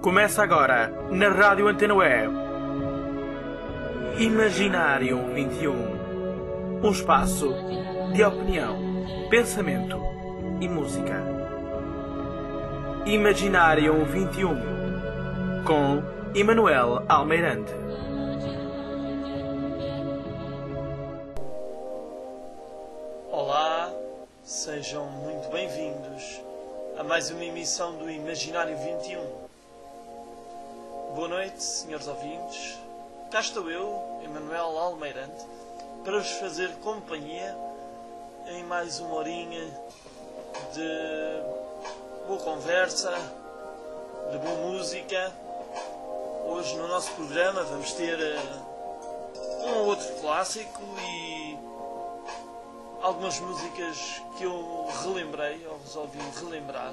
Começa agora, na Rádio Antena Web, Imaginário 21. Um espaço de opinião, pensamento e música. Imaginário 21, com Emanuel Almeirante. Olá, sejam muito bem-vindos a mais uma emissão do Imaginário 21. Boa noite, senhores ouvintes. Cá estou eu, Emanuel Almeirante, para vos fazer companhia em mais uma horinha de boa conversa, de boa música. Hoje no nosso programa vamos ter um ou outro clássico e algumas músicas que eu relembrei, ou resolvi relembrar.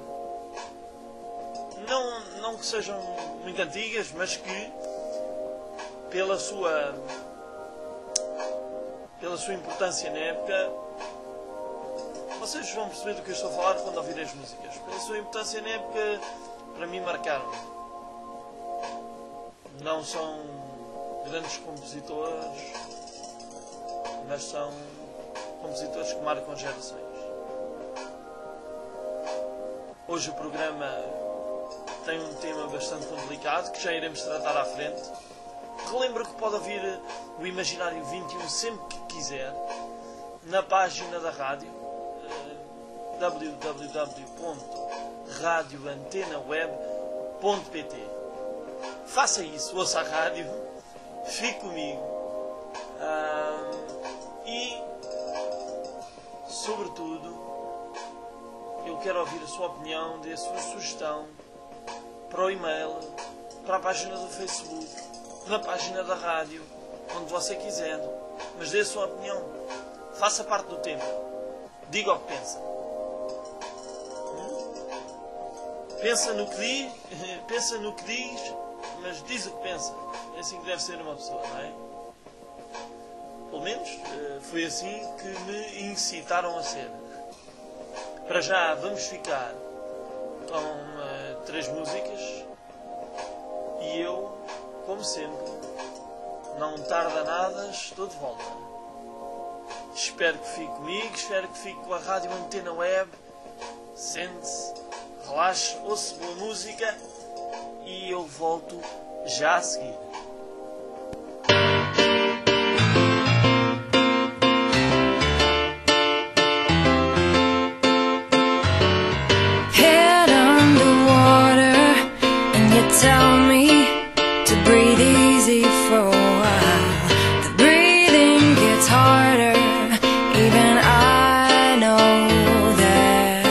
Não que sejam muito antigas, mas que pela sua importância na época, vocês vão perceber do que eu estou a falar quando ouvirem as músicas. Pela sua importância na época, para mim marcaram. Não são grandes compositores, mas são compositores que marcam gerações. Hoje o programa tem um tema bastante complicado que já iremos tratar à frente. Relembro que pode ouvir o Imaginário 21 sempre que quiser na página da rádio www.radioantenaweb.pt. Faça isso, ouça a rádio, fique comigo e, sobretudo, eu quero ouvir a sua opinião, dê a sua sugestão para o e-mail, para a página do Facebook, na página da rádio, onde você quiser, mas dê a sua opinião, faça parte do tema, diga o que pensa. Pensa no que diz, mas diz o que pensa. É assim que deve ser uma pessoa, não é? Pelo menos foi assim que me incitaram a ser. Para já vamos ficar com 3 músicas e eu, como sempre, não tarda nada, estou de volta. Espero que fique comigo, espero que fique com a Rádio Antena Web. Sente-se, relaxe, ouça boa música e eu volto já a seguir. Tell me to breathe easy for a while. The breathing gets harder, even I know that.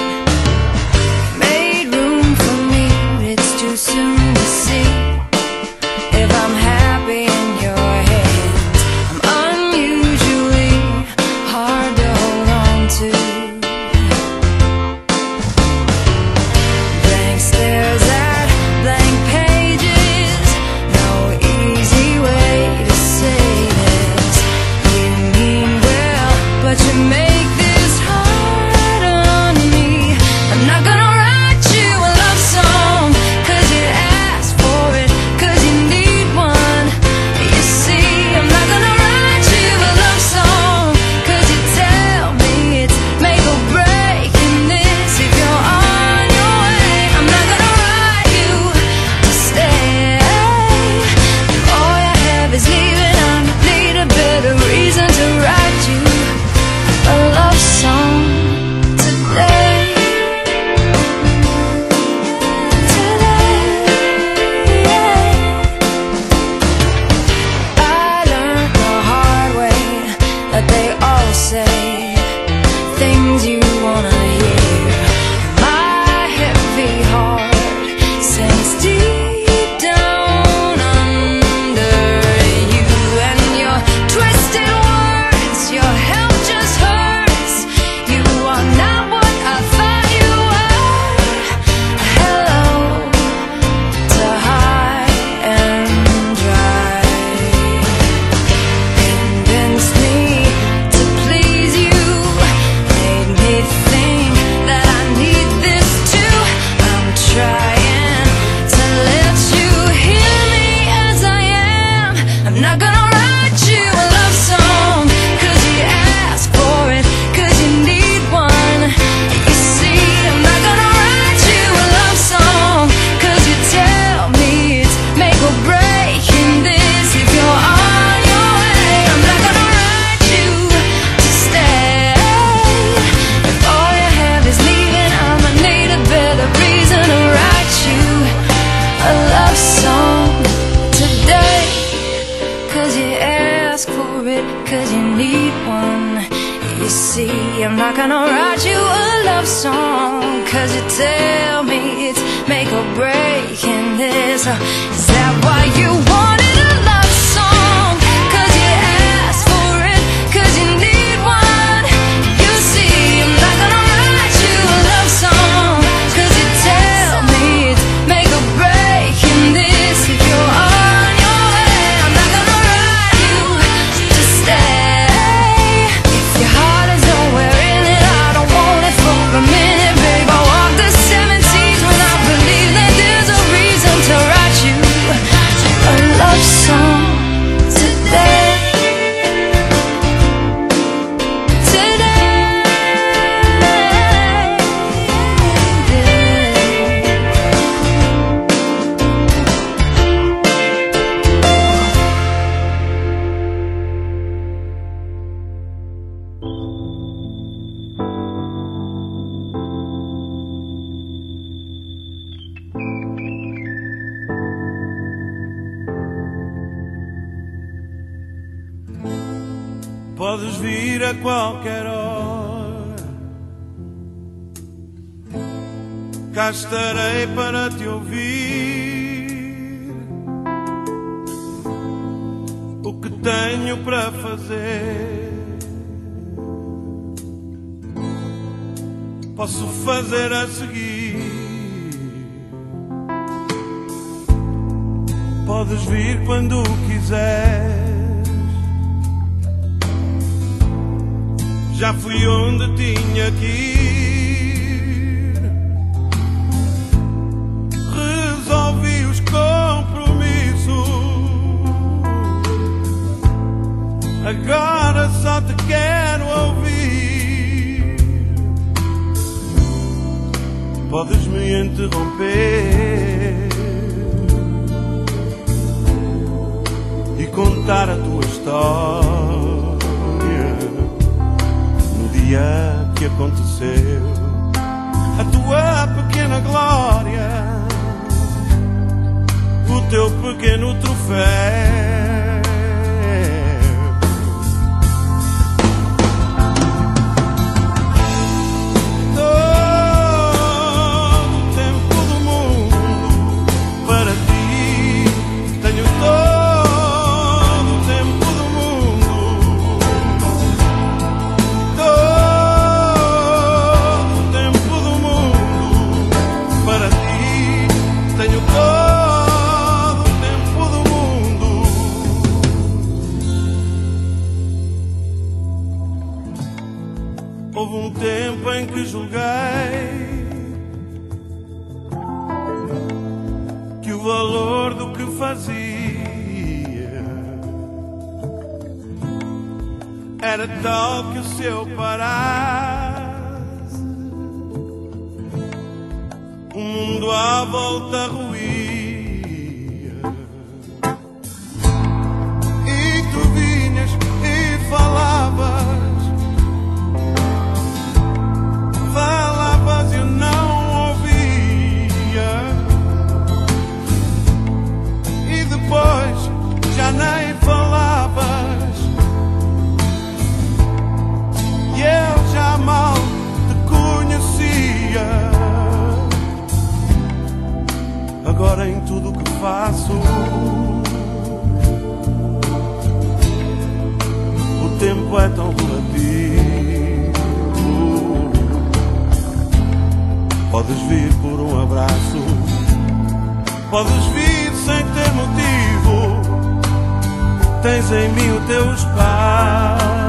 Made room for me, it's too soon to see if I'm happy in your hands. I'm unusually hard to hold on to. Blank stares at blank song, 'cause you tell me it's make or break in this. Is that why you wanted a love song? 'Cause you asked for it, 'cause you need one. You see, I'm not gonna write you a love song, 'cause you tell me it's make or break in this. If you're on your way, I'm not gonna write you to stay. If your heart is nowhere in it, I don't want it for a minute, babe. I walk the 7 seas when I believe that there's a reason to write you a love song today. Podes vir a qualquer hora, cá estarei para te ouvir. O que tenho para fazer, posso fazer a seguir. Podes vir quando quiseres. Já fui onde tinha que ir, resolvi os compromissos. Agora só te quero ouvir. Podes me interromper e contar a tua história, que aconteceu, a tua pequena glória, o teu pequeno troféu. Todo o tempo do mundo para ti, tenho todo o tempo do mundo. Tenho todo o tempo do mundo. Houve um tempo em que julguei que o valor do que fazia era tal que se eu parasse, o mundo à volta ruía. E tu vinhas e falavas e eu não ouvia. E depois já nem falavas e eu já mal te conhecia. Agora em tudo que faço, o tempo é tão relativo. Podes vir por um abraço, podes vir sem ter motivo. Tens em mim o teu espaço.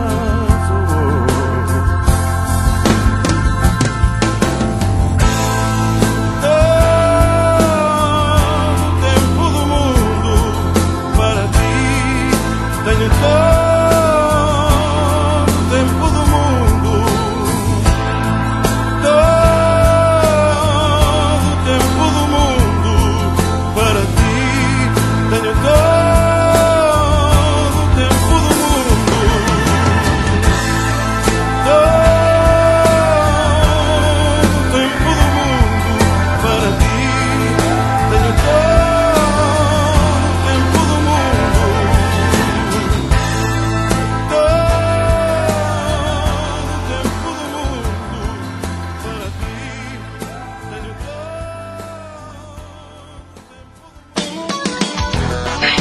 Para ti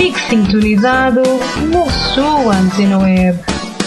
Fique sintonizado na sua antena web.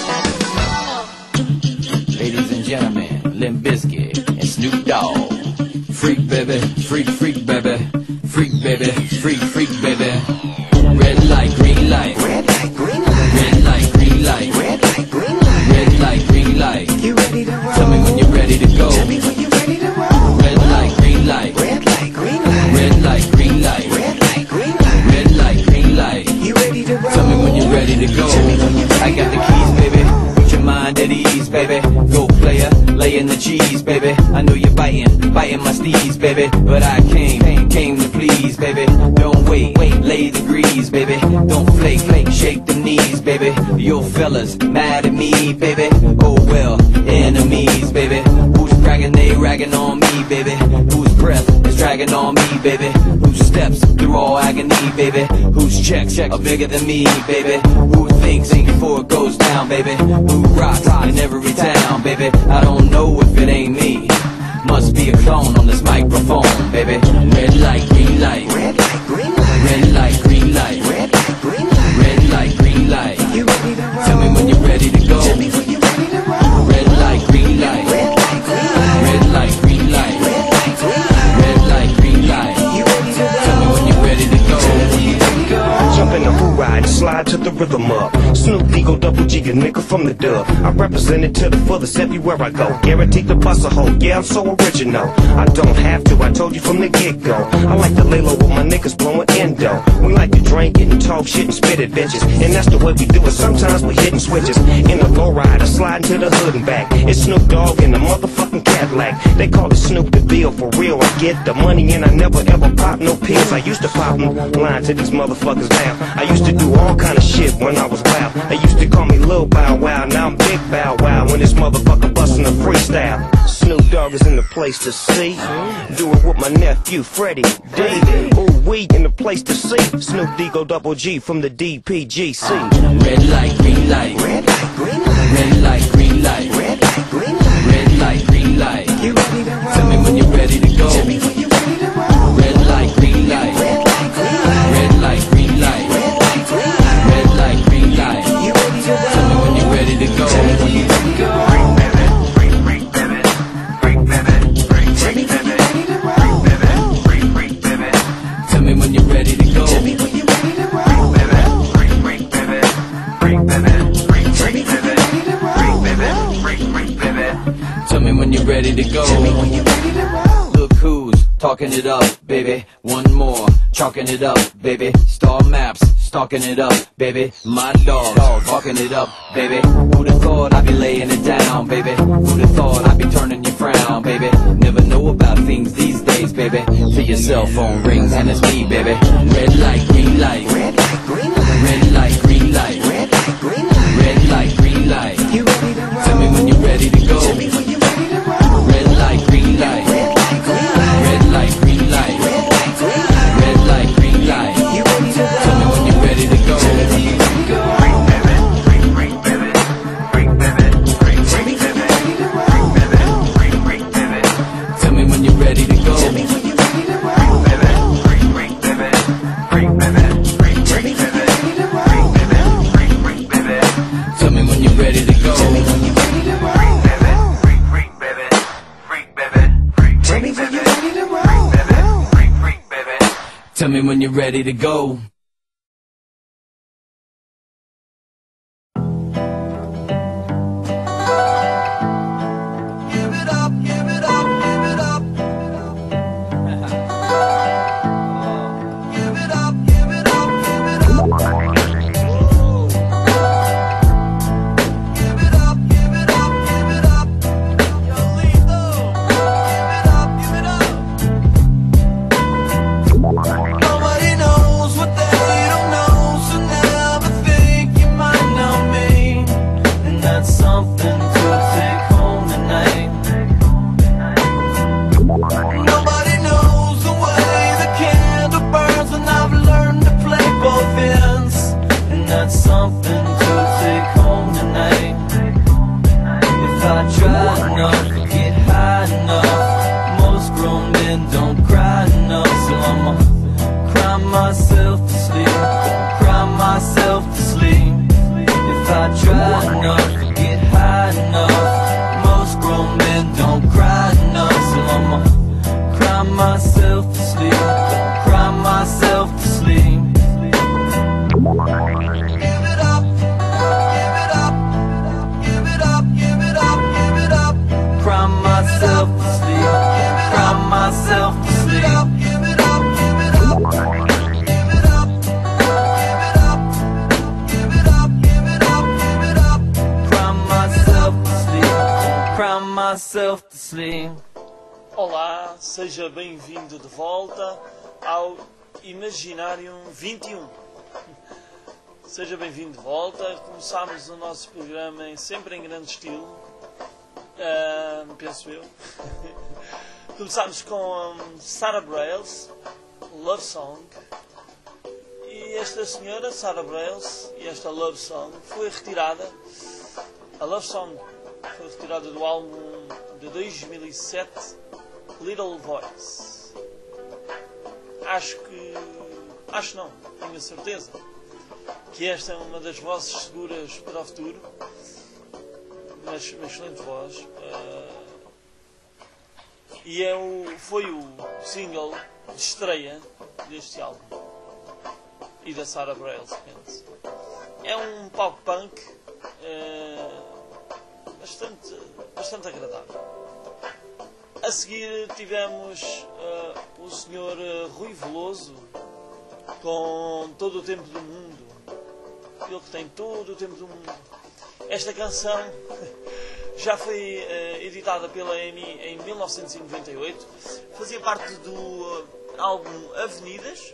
Ladies and gentlemen, Limp Bizkit and Snoop Dogg. Freak baby, freak, freak baby, freak baby, freak, freak baby. Red light, green light, red light, green light, red light, green light, red light, green light, red light, green light. You ready to roll? Tell me when you're ready to go. Tell me when you're ready to roll. Red light, green light, red light, green light, red light, green light, red light, green light, red light, green light. You ready to roll? Tell me when you're ready to go. I got the keys, baby. Put your mind at ease, baby. Go player, lay in the cheese, baby. I know you're biting my steez, baby. But I came to please, baby. Don't wait, lay the grease, baby. Don't flake, shake the knees, baby. Your fellas mad at me, baby. Oh well, enemies, baby. Who's bragging, they ragging on me, baby. Whose breath is dragging on me, baby. Whose steps through all agony, baby. Whose checks are bigger than me, baby. Who thinks before it goes down, baby. Who rocks in every town, baby. I don't know if it ain't me. Must be a clone on this microphone, baby. Red light, green light, red light, green light, red light, green light, red light, green light, red light, green light. You ready to roll? Tell me when you're ready to go. Tell me when you're ready to roll. Red light, green light, red light, green light, red light, green light, red light, green light, red light, green light. You ready to roll? Tell me when you're ready to go. Jump in the who ride, slide to the rhythm up. Snoop Eagle Double G, a nigga from the dub. I represent it to the fullest everywhere I go. Guaranteed to bust a hole, yeah, I'm so original. I don't have to, I told you from the get-go. I like to lay low with my niggas blowing endo. We like to drink it and talk shit and spit adventures. And that's the way we do it, sometimes we hitting switches. In a low ride, I slide into the hood and back. It's Snoop Dogg in the motherfucking Cadillac. They call it Snoop the Bill, for real, I get the money and I never ever pop no pills. I used to pop them, lying to these motherfuckers now. I used to do all kind of shit when I was wild. They used to call me Lil Bow Wow, now I'm Big Bow Wow. When this motherfucker bustin' a freestyle, Snoop Dogg is in the place to see. Do it with my nephew Freddie D. Ooh, we in the place to see. Snoop Eagle Double G from the DPGC. Red light, green light, red light, green light, red light, green light, red light, green light, red light, green light. You ready to roll? Tell me when you're ready to go. Tell me when you're ready to roll. Red light, green light, red light, green light, red light, green light, red light, green light, red light, green light. You ready to roll? Tell me when you're ready to go. Tell me when you're ready to go. Freak baby, freak baby, freak baby, freak baby, freak baby. Tell me when you're ready to go. Tell me when you're ready to roll. Freak baby, freak baby, freak baby, freak baby, freak baby. Tell me when you're ready to go. Tell me when you're ready to roll. Look who's talking it up, baby. One more, chalking it up, baby. Star Maps, stalking it up, baby. My dog, walking it up, baby. Who'd have thought I'd be laying it down, baby? Who'd have thought I'd be turning your frown, baby? Never know about things these days, baby. Till your cell phone rings and it's me, baby. Red light, green light, red light, green light, red light, green light, red light, green light, red light, green light. You ready to roll? Tell me when you're ready to go. Tell me when you're ready to roll. Red light, green light, red light, green light, red light, green light, red light, green light, red light, green light. You ready to roll? Tell me when you're ready to go. Tell me when you're ready to go. Freak baby, freak baby, freak baby, freak baby, freak baby, freak baby. Tell me when you're ready to go. Tell me when you're ready to roll. Freak baby, freak baby, freak baby, freak baby, freak baby. Tell me when you're ready to go. Tell me when you're ready to roll. Freak baby, freak baby, freak baby, freak baby. Tell me when you're ready to roll. Freak baby. Tell me when you're ready to go. Give it up, give it up, give it up. Give it up, give it up, give it up. Give it up, give it up, give it up. Yo, Lethal. Give it up, give it up. Nobody knows what they don't know, so never think you might know me. And that's something to take home tonight. Nobody knows the way the candle burns, and I've learned to play both ends. And that's something to take home tonight. If I try enough, get high enough, most grown men don't cry enough. So I'ma cry myself to sleep, don't cry I try enough to get high enough. Most grown men don't cry enough, so I'ma cry myself to sleep, cry myself to sleep. Give it up, give it up, give it up, give it up, give it up. Cry myself to sleep, cry myself to sleep. Give it up, give it up, give it up, give it up, give it up, give it up, give it up. Cry myself to sleep, cry myself to sleep. Olá, seja bem-vindo de volta ao Imaginarium 21. Seja bem-vindo de volta. Começámos o nosso programa sempre em grande estilo, penso eu. Começámos com Sarah Bareilles, Love Song. E esta senhora, Sarah Bareilles, e esta Love Song foi retirada. A Love Song foi retirada do álbum de 2007, Little Voice. Acho não, tenho a certeza que esta é uma das vozes seguras para o futuro. Mas uma excelente voz. E foi o single de estreia deste álbum e da Sarah Bareilles. É um pop punk bastante agradável. A seguir tivemos o Sr. Rui Veloso com Todo o Tempo do Mundo. Ele que tem todo o tempo do mundo. Esta canção já foi editada pela EMI em 1998. Fazia parte do álbum Avenidas.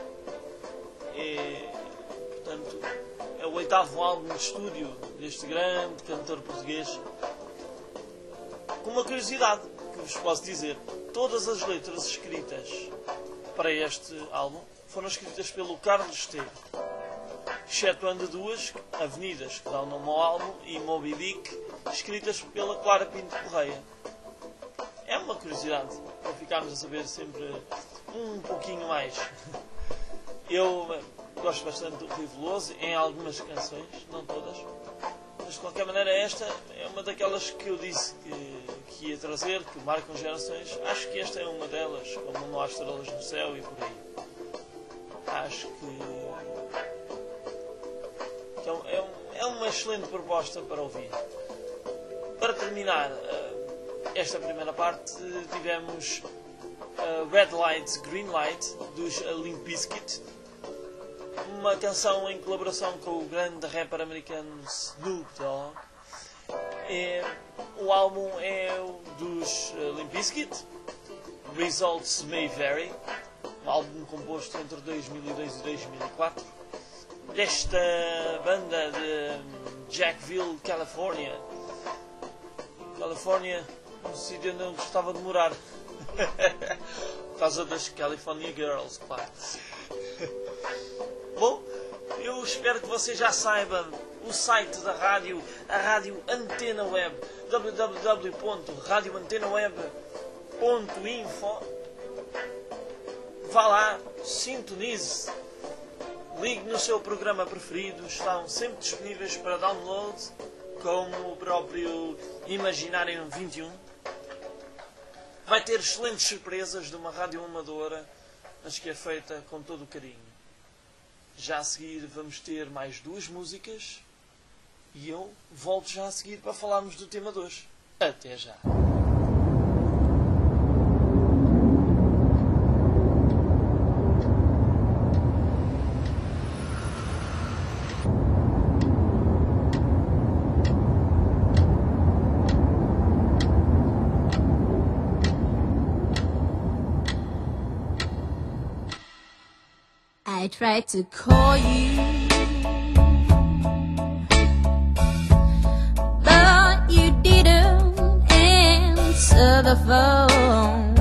E, portanto, é o 8º álbum de estúdio deste grande cantor português. Com uma curiosidade que vos posso dizer: todas as letras escritas para este álbum foram escritas pelo Carlos Esteiro, excetuando duas, Avenidas, que dá o nome ao álbum, e Moby Dick, escritas pela Clara Pinto Correia. É uma curiosidade para ficarmos a saber sempre um pouquinho mais. Eu gosto bastante do Rui Veloso em algumas canções, não todas, mas de qualquer maneira esta é uma daquelas que eu disse que ia trazer, que marcam gerações. Acho que esta é uma delas, como Não Há Estrelas no Céu e por aí. Acho que então, é uma excelente proposta para ouvir. Para terminar esta primeira parte, tivemos Red Light, Green Light, dos Limp Bizkit, uma canção em colaboração com o grande rapper americano Snoop Dogg. O álbum é o dos Limp Bizkit, Results May Vary, um álbum composto entre 2002 e 2004, desta banda de Jacksonville, Califórnia, um sítio onde eu gostava de morar, por causa das California Girls, claro. Bom, eu espero que vocês já saibam o site da rádio, a Rádio Antena Web, www.radioantenaweb.info. Vá lá, sintonize, ligue no seu programa preferido, estão sempre disponíveis para download, como o próprio Imaginarium 21. Vai ter excelentes surpresas de uma rádio amadora, mas que é feita com todo o carinho. Já a seguir vamos ter mais 2 músicas e eu volto já a seguir para falarmos do tema de hoje. Até já! I tried to call you, but you didn't answer the phone.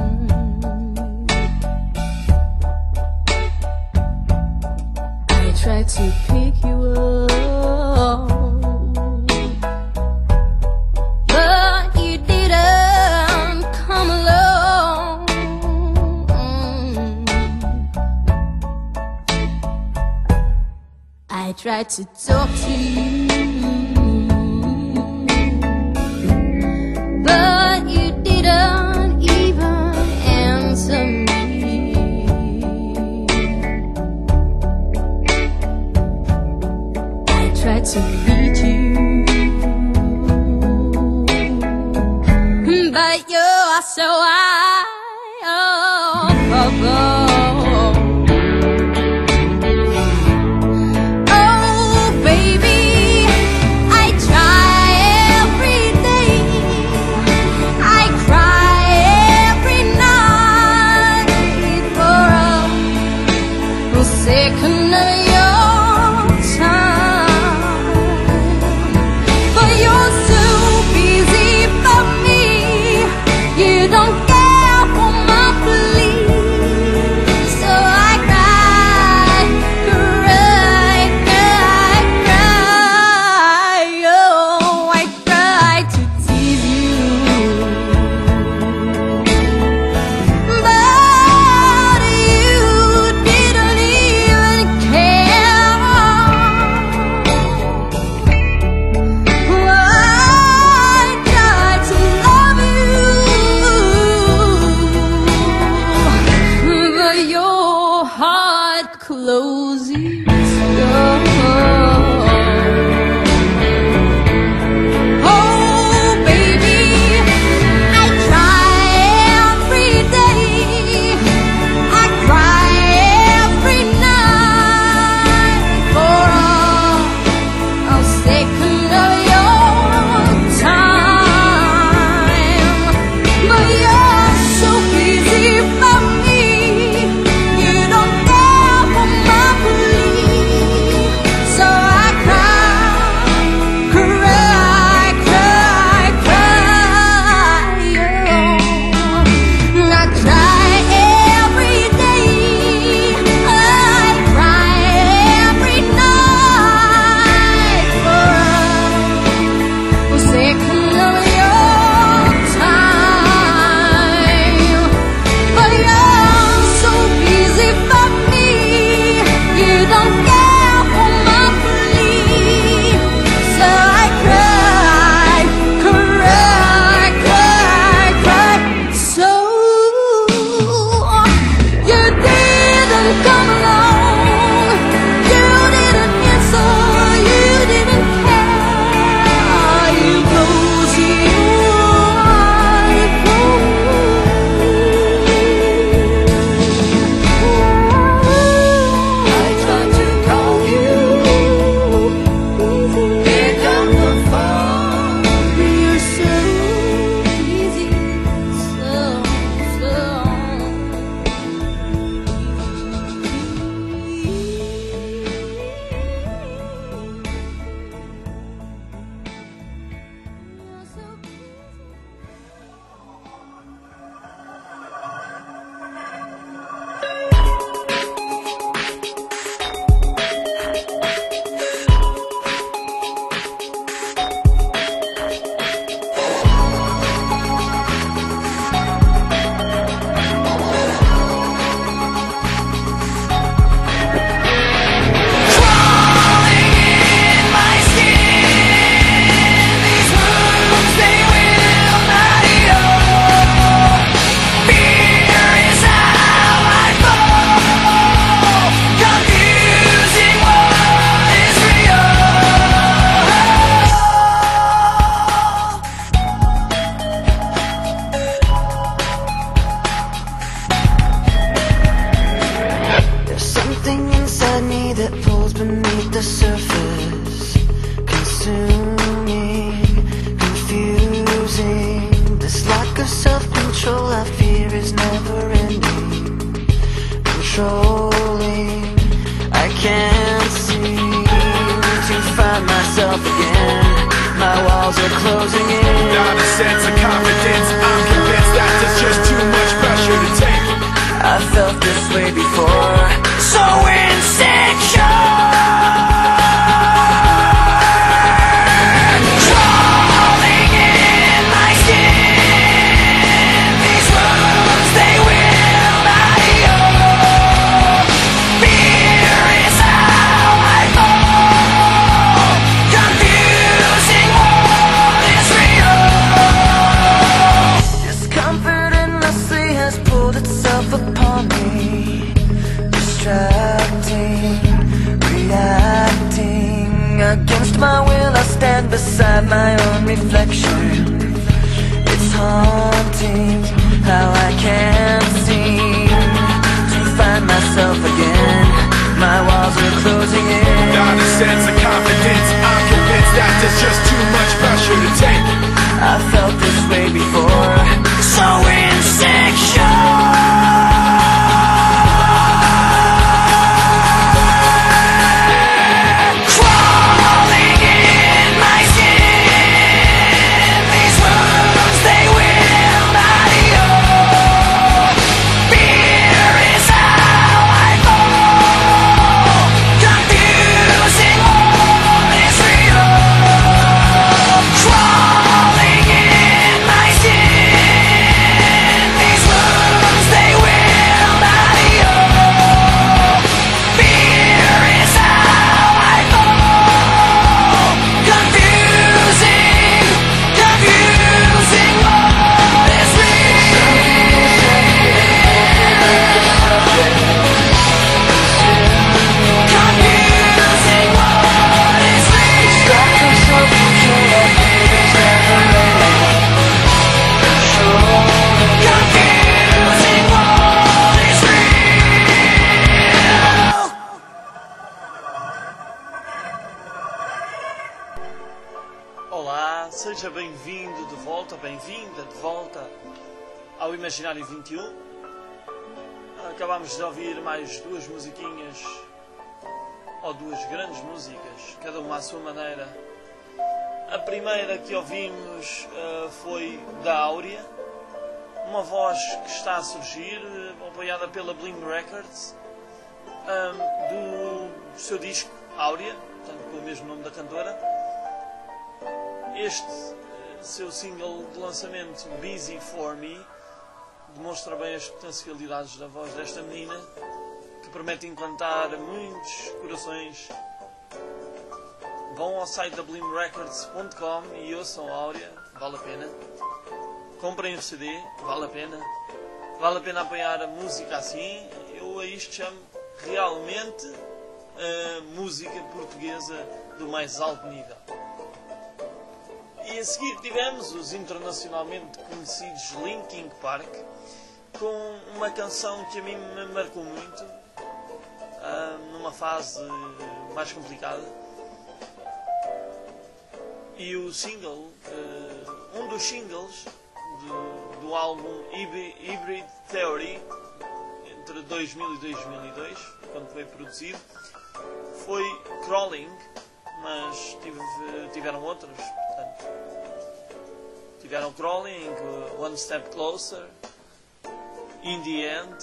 I tried to pick you up, but you didn't come along. I tried to talk to you, but you didn't even answer me. I tried to reach you, but you are so high above. Second of your time, but you're too busy for me. You don't care for my plea, so I cry, cry, cry, cry. Oh, I try to tease you, but you didn't even care. I tried to love you, but your heart closes up. Oh, baby, I try every day. I cry every night for a second of your time, but you're so busy for me. You don't care for my plea, so I cry, cry, cry, cry. Oh, I cry every day. I cry every night for a second of your time, but you're so busy for me. You don't care for my plea, so I cry, cry, cry, cry. So you didn't come along, you didn't answer, you didn't care. You closed your eyes. I tried to call you, pick up the phone. You're so busy, there's something inside me that pulls beneath the surface, consuming, confusing. This lack of self-control I fear is never ending, controlling. I can't seem to find myself again. My walls are closing in. Not a sense of confidence, I'm convinced that there's just too much pressure to take. I felt this way before, so insecure. Crawling in my skin, these wounds they will not heal. Fear is how I fall. reacting against my will. I stand beside my own reflection. It's haunting how I can't seem to find myself again. My walls are closing in. Not a sense of confidence. I'm convinced that there's just too much pressure to take. I felt this way before. So insecure. Olá, seja bem-vindo de volta, bem-vinda de volta ao Imaginário 21. Acabámos de ouvir mais duas musiquinhas, ou duas grandes músicas, cada uma à sua maneira. A primeira que ouvimos foi da Áurea, uma voz que está a surgir, apoiada pela Blim Records, do seu disco Áurea, portanto, com o mesmo nome da cantora. Este seu single de lançamento, Busy For Me, demonstra bem as potencialidades da voz desta menina, que promete encantar muitos corações. Vão ao site da blimrecords.com e ouçam a Áurea, vale a pena. Comprem o CD, vale a pena. Vale a pena apoiar a música assim. Eu a isto chamo realmente a música portuguesa do mais alto nível. E a seguir tivemos os internacionalmente conhecidos Linkin Park, com uma canção que a mim me marcou muito, numa fase mais complicada. E o single, um dos singles do álbum Hybrid Theory, entre 2000 e 2002, quando foi produzido, foi Crawling, mas tiveram outros. Tiveram Crawling, One Step Closer, In The End,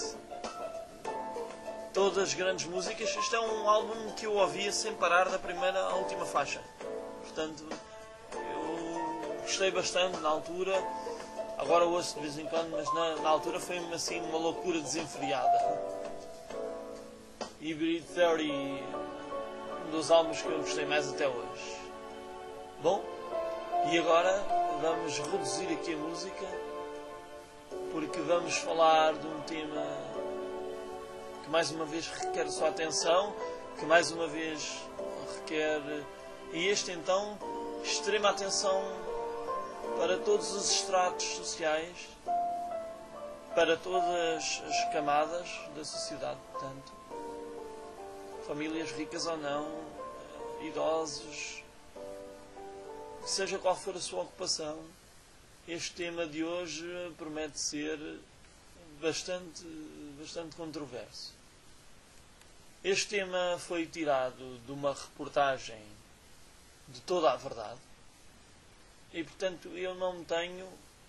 todas grandes músicas. Este é um álbum que eu ouvia sem parar da primeira à última faixa. Portanto, eu gostei bastante na altura. Agora ouço de vez em quando, mas na altura foi-me assim uma loucura desenfreada. Hybrid Theory, um dos álbuns que eu gostei mais até hoje. Bom, e agora vamos reduzir aqui a música, porque vamos falar de um tema que mais uma vez requer a sua atenção, que mais uma vez requer, e este então, extrema atenção para todos os estratos sociais, para todas as camadas da sociedade, portanto, famílias ricas ou não, idosos, seja qual for a sua ocupação. Este tema de hoje promete ser bastante controverso. Este tema foi tirado de uma reportagem de Toda a Verdade e, portanto, eu não tenho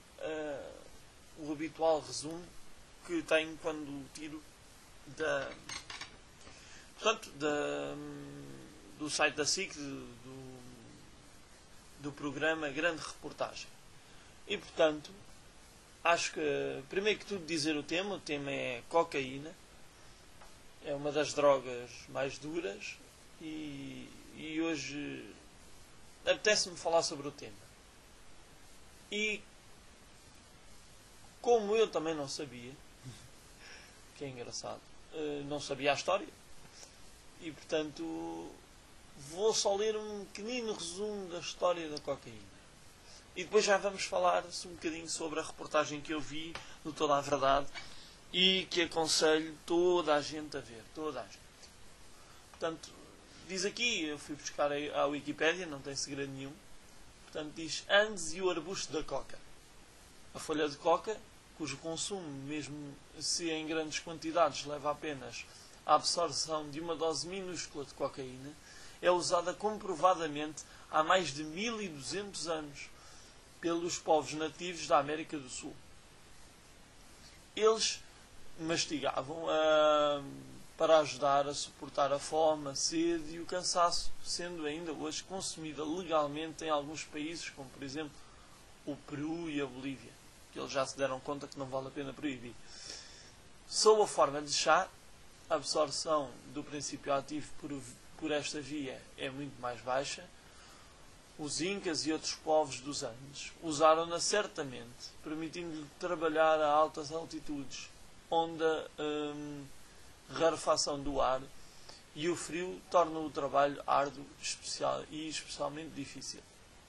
o habitual resumo que tenho quando tiro do site da SIC, do programa Grande Reportagem. E, portanto, acho que, primeiro que tudo, dizer o tema é cocaína. É uma das drogas mais duras e hoje apetece-me falar sobre o tema. E, como eu também não sabia, que é engraçado, não sabia a história, E portanto vou só ler um pequenino resumo da história da cocaína. E depois já vamos falar um bocadinho sobre a reportagem que eu vi no Toda a Verdade e que aconselho toda a gente a ver. Toda a gente. Portanto, diz aqui, eu fui buscar à Wikipédia, não tem segredo nenhum. Portanto, diz Andes e o arbusto da coca. A folha de coca, cujo consumo, mesmo se em grandes quantidades, leva apenas à absorção de uma dose minúscula de cocaína, é usada comprovadamente há mais de 1200 anos pelos povos nativos da América do Sul. Eles mastigavam para ajudar a suportar a fome, a sede e o cansaço, sendo ainda hoje consumida legalmente em alguns países, como por exemplo o Peru e a Bolívia, que eles já se deram conta que não vale a pena proibir. Sob a forma de chá, a absorção do princípio ativo por esta via é muito mais baixa. Os Incas e outros povos dos Andes usaram-na certamente, permitindo-lhe trabalhar a altas altitudes, onde a rarefação do ar e o frio tornam o trabalho árduo e especialmente difícil.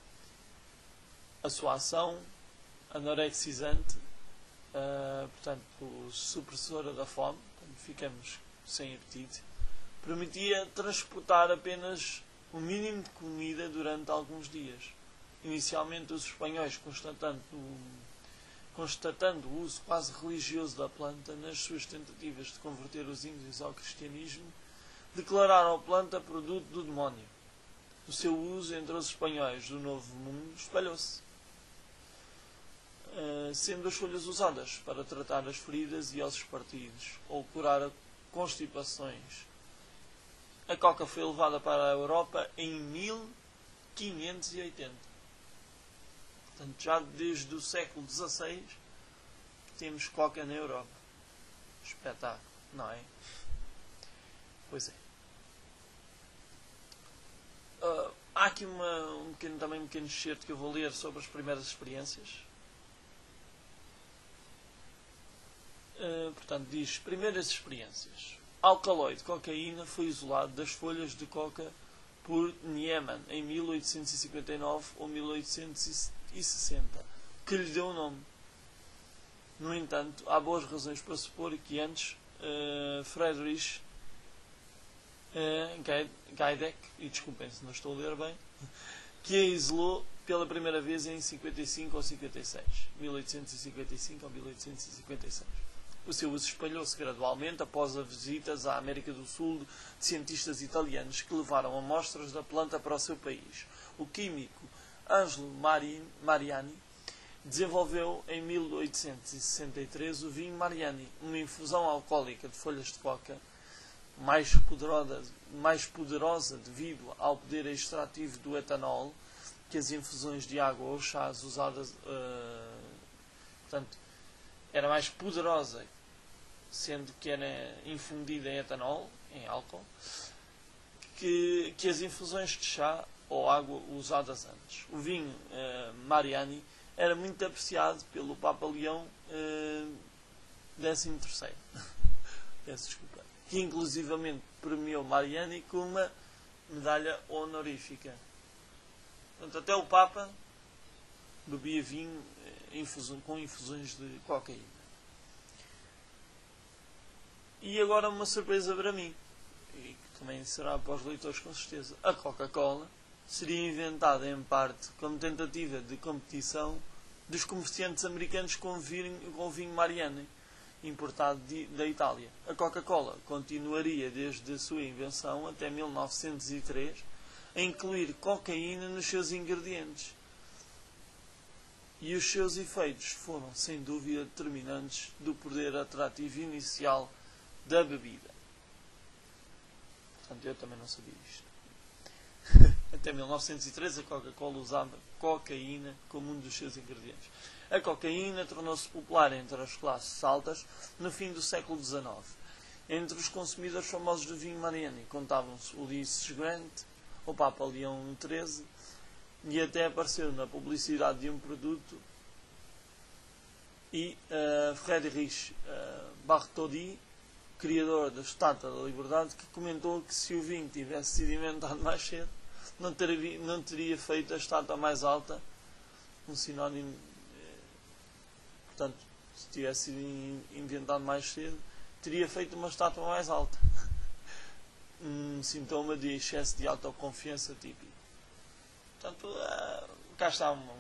A sua ação anorexizante, portanto supressora da fome, ficamos sem apetite, permitia transportar apenas o mínimo de comida durante alguns dias. Inicialmente os espanhóis, constatando o uso quase religioso da planta nas suas tentativas de converter os índios ao cristianismo, declararam a planta produto do demónio. O seu uso entre os espanhóis do Novo Mundo espalhou-se, sendo as folhas usadas para tratar as feridas e ossos partidos ou curar constipações. A coca foi levada para a Europa em 1580. Portanto, já desde o século XVI temos coca na Europa. Espetáculo, não é? Pois é. Há aqui também um pequeno excerto que eu vou ler sobre as primeiras experiências. Portanto, diz: primeiras experiências. Alcaloide cocaína foi isolado das folhas de coca por Niemann em 1859 ou 1860, que lhe deu o nome. No entanto, há boas razões para supor que antes Friedrich Geidek, e desculpem se não estou a ler bem, que a isolou pela primeira vez em 55 ou 56, 1855 ou 1856. O seu uso espalhou-se gradualmente após as visitas à América do Sul de cientistas italianos que levaram amostras da planta para o seu país. O químico Angelo Mariani desenvolveu em 1863 o vinho Mariani, uma infusão alcoólica de folhas de coca mais poderosa devido ao poder extrativo do etanol que as infusões de água ou chás usadas, portanto, era mais poderosa, sendo que era infundida em etanol, em álcool, que as infusões de chá ou água usadas antes. O vinho Mariani era muito apreciado pelo Papa Leão XIII, peço desculpa, que inclusivamente premiou Mariani com uma medalha honorífica. Portanto, até o Papa bebia vinho com infusões de cocaína. E agora uma surpresa para mim, e que também será para os leitores com certeza. A Coca-Cola seria inventada em parte como tentativa de competição dos comerciantes americanos com vinho Mariani, importado da Itália. A Coca-Cola continuaria desde a sua invenção até 1903 a incluir cocaína nos seus ingredientes. E os seus efeitos foram, sem dúvida, determinantes do poder atrativo inicial da bebida. Portanto, eu também não sabia isto. Até 1903 a Coca-Cola usava cocaína como um dos seus ingredientes. A cocaína tornou-se popular entre as classes altas no fim do século XIX. Entre os consumidores famosos do vinho Mariani contavam-se Ulysses Grant, o Papa Leão XIII, e até apareceu na publicidade de um produto, e Friedrich Bartholdi, criador da Estátua da Liberdade, que comentou que se o vinho tivesse sido inventado mais cedo, não teria feito a estátua mais alta, um sinónimo. Portanto, se tivesse sido inventado mais cedo, teria feito uma estátua mais alta. Um sintoma de excesso de autoconfiança típico. Portanto, cá está um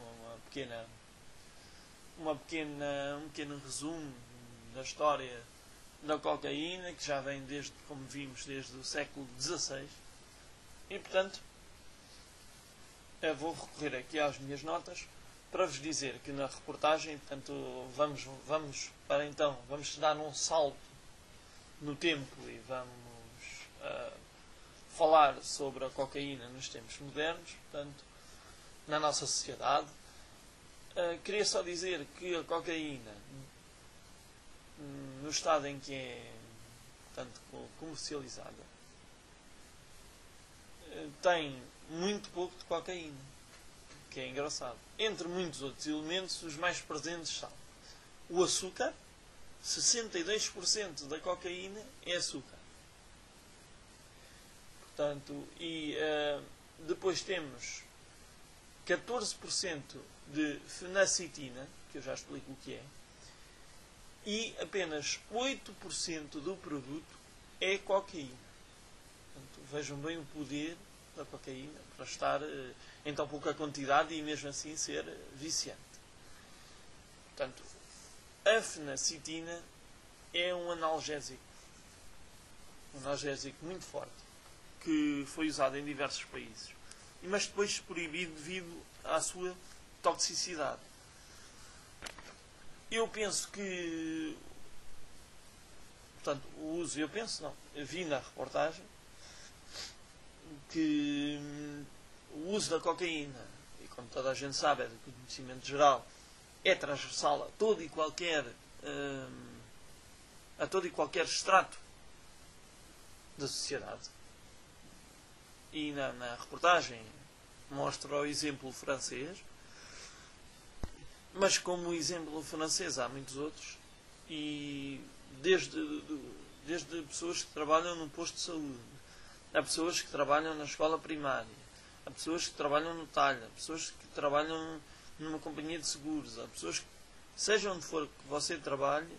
pequeno resumo da história da cocaína, que já vem desde, como vimos, desde o século XVI. E, portanto, eu vou recorrer aqui às minhas notas para vos dizer que na reportagem, portanto, vamos dar um salto no tempo e vamos falar sobre a cocaína nos tempos modernos, portanto, na nossa sociedade. Queria só dizer que a cocaína, no estado em que é, portanto, comercializada, tem muito pouco de cocaína, que é engraçado. Entre muitos outros elementos, os mais presentes são o açúcar. 62% da cocaína é açúcar. Portanto, e depois temos 14% de fenacetina, que eu já explico o que é, e apenas 8% do produto é cocaína. Portanto, vejam bem o poder da cocaína para estar em tão pouca quantidade e mesmo assim ser viciante. Portanto, a fenacetina é um analgésico muito forte, que foi usado em diversos países, mas depois proibido devido à sua toxicidade. Eu penso que, portanto, vi na reportagem que o uso da cocaína, e como toda a gente sabe, é do conhecimento geral, é transversal a todo e qualquer extrato da sociedade. E na reportagem mostra o exemplo francês, mas como exemplo francês há muitos outros, e desde pessoas que trabalham num posto de saúde, a pessoas que trabalham na escola primária, a pessoas que trabalham no talho, a pessoas que trabalham numa companhia de seguros, a pessoas que, seja onde for que você trabalhe,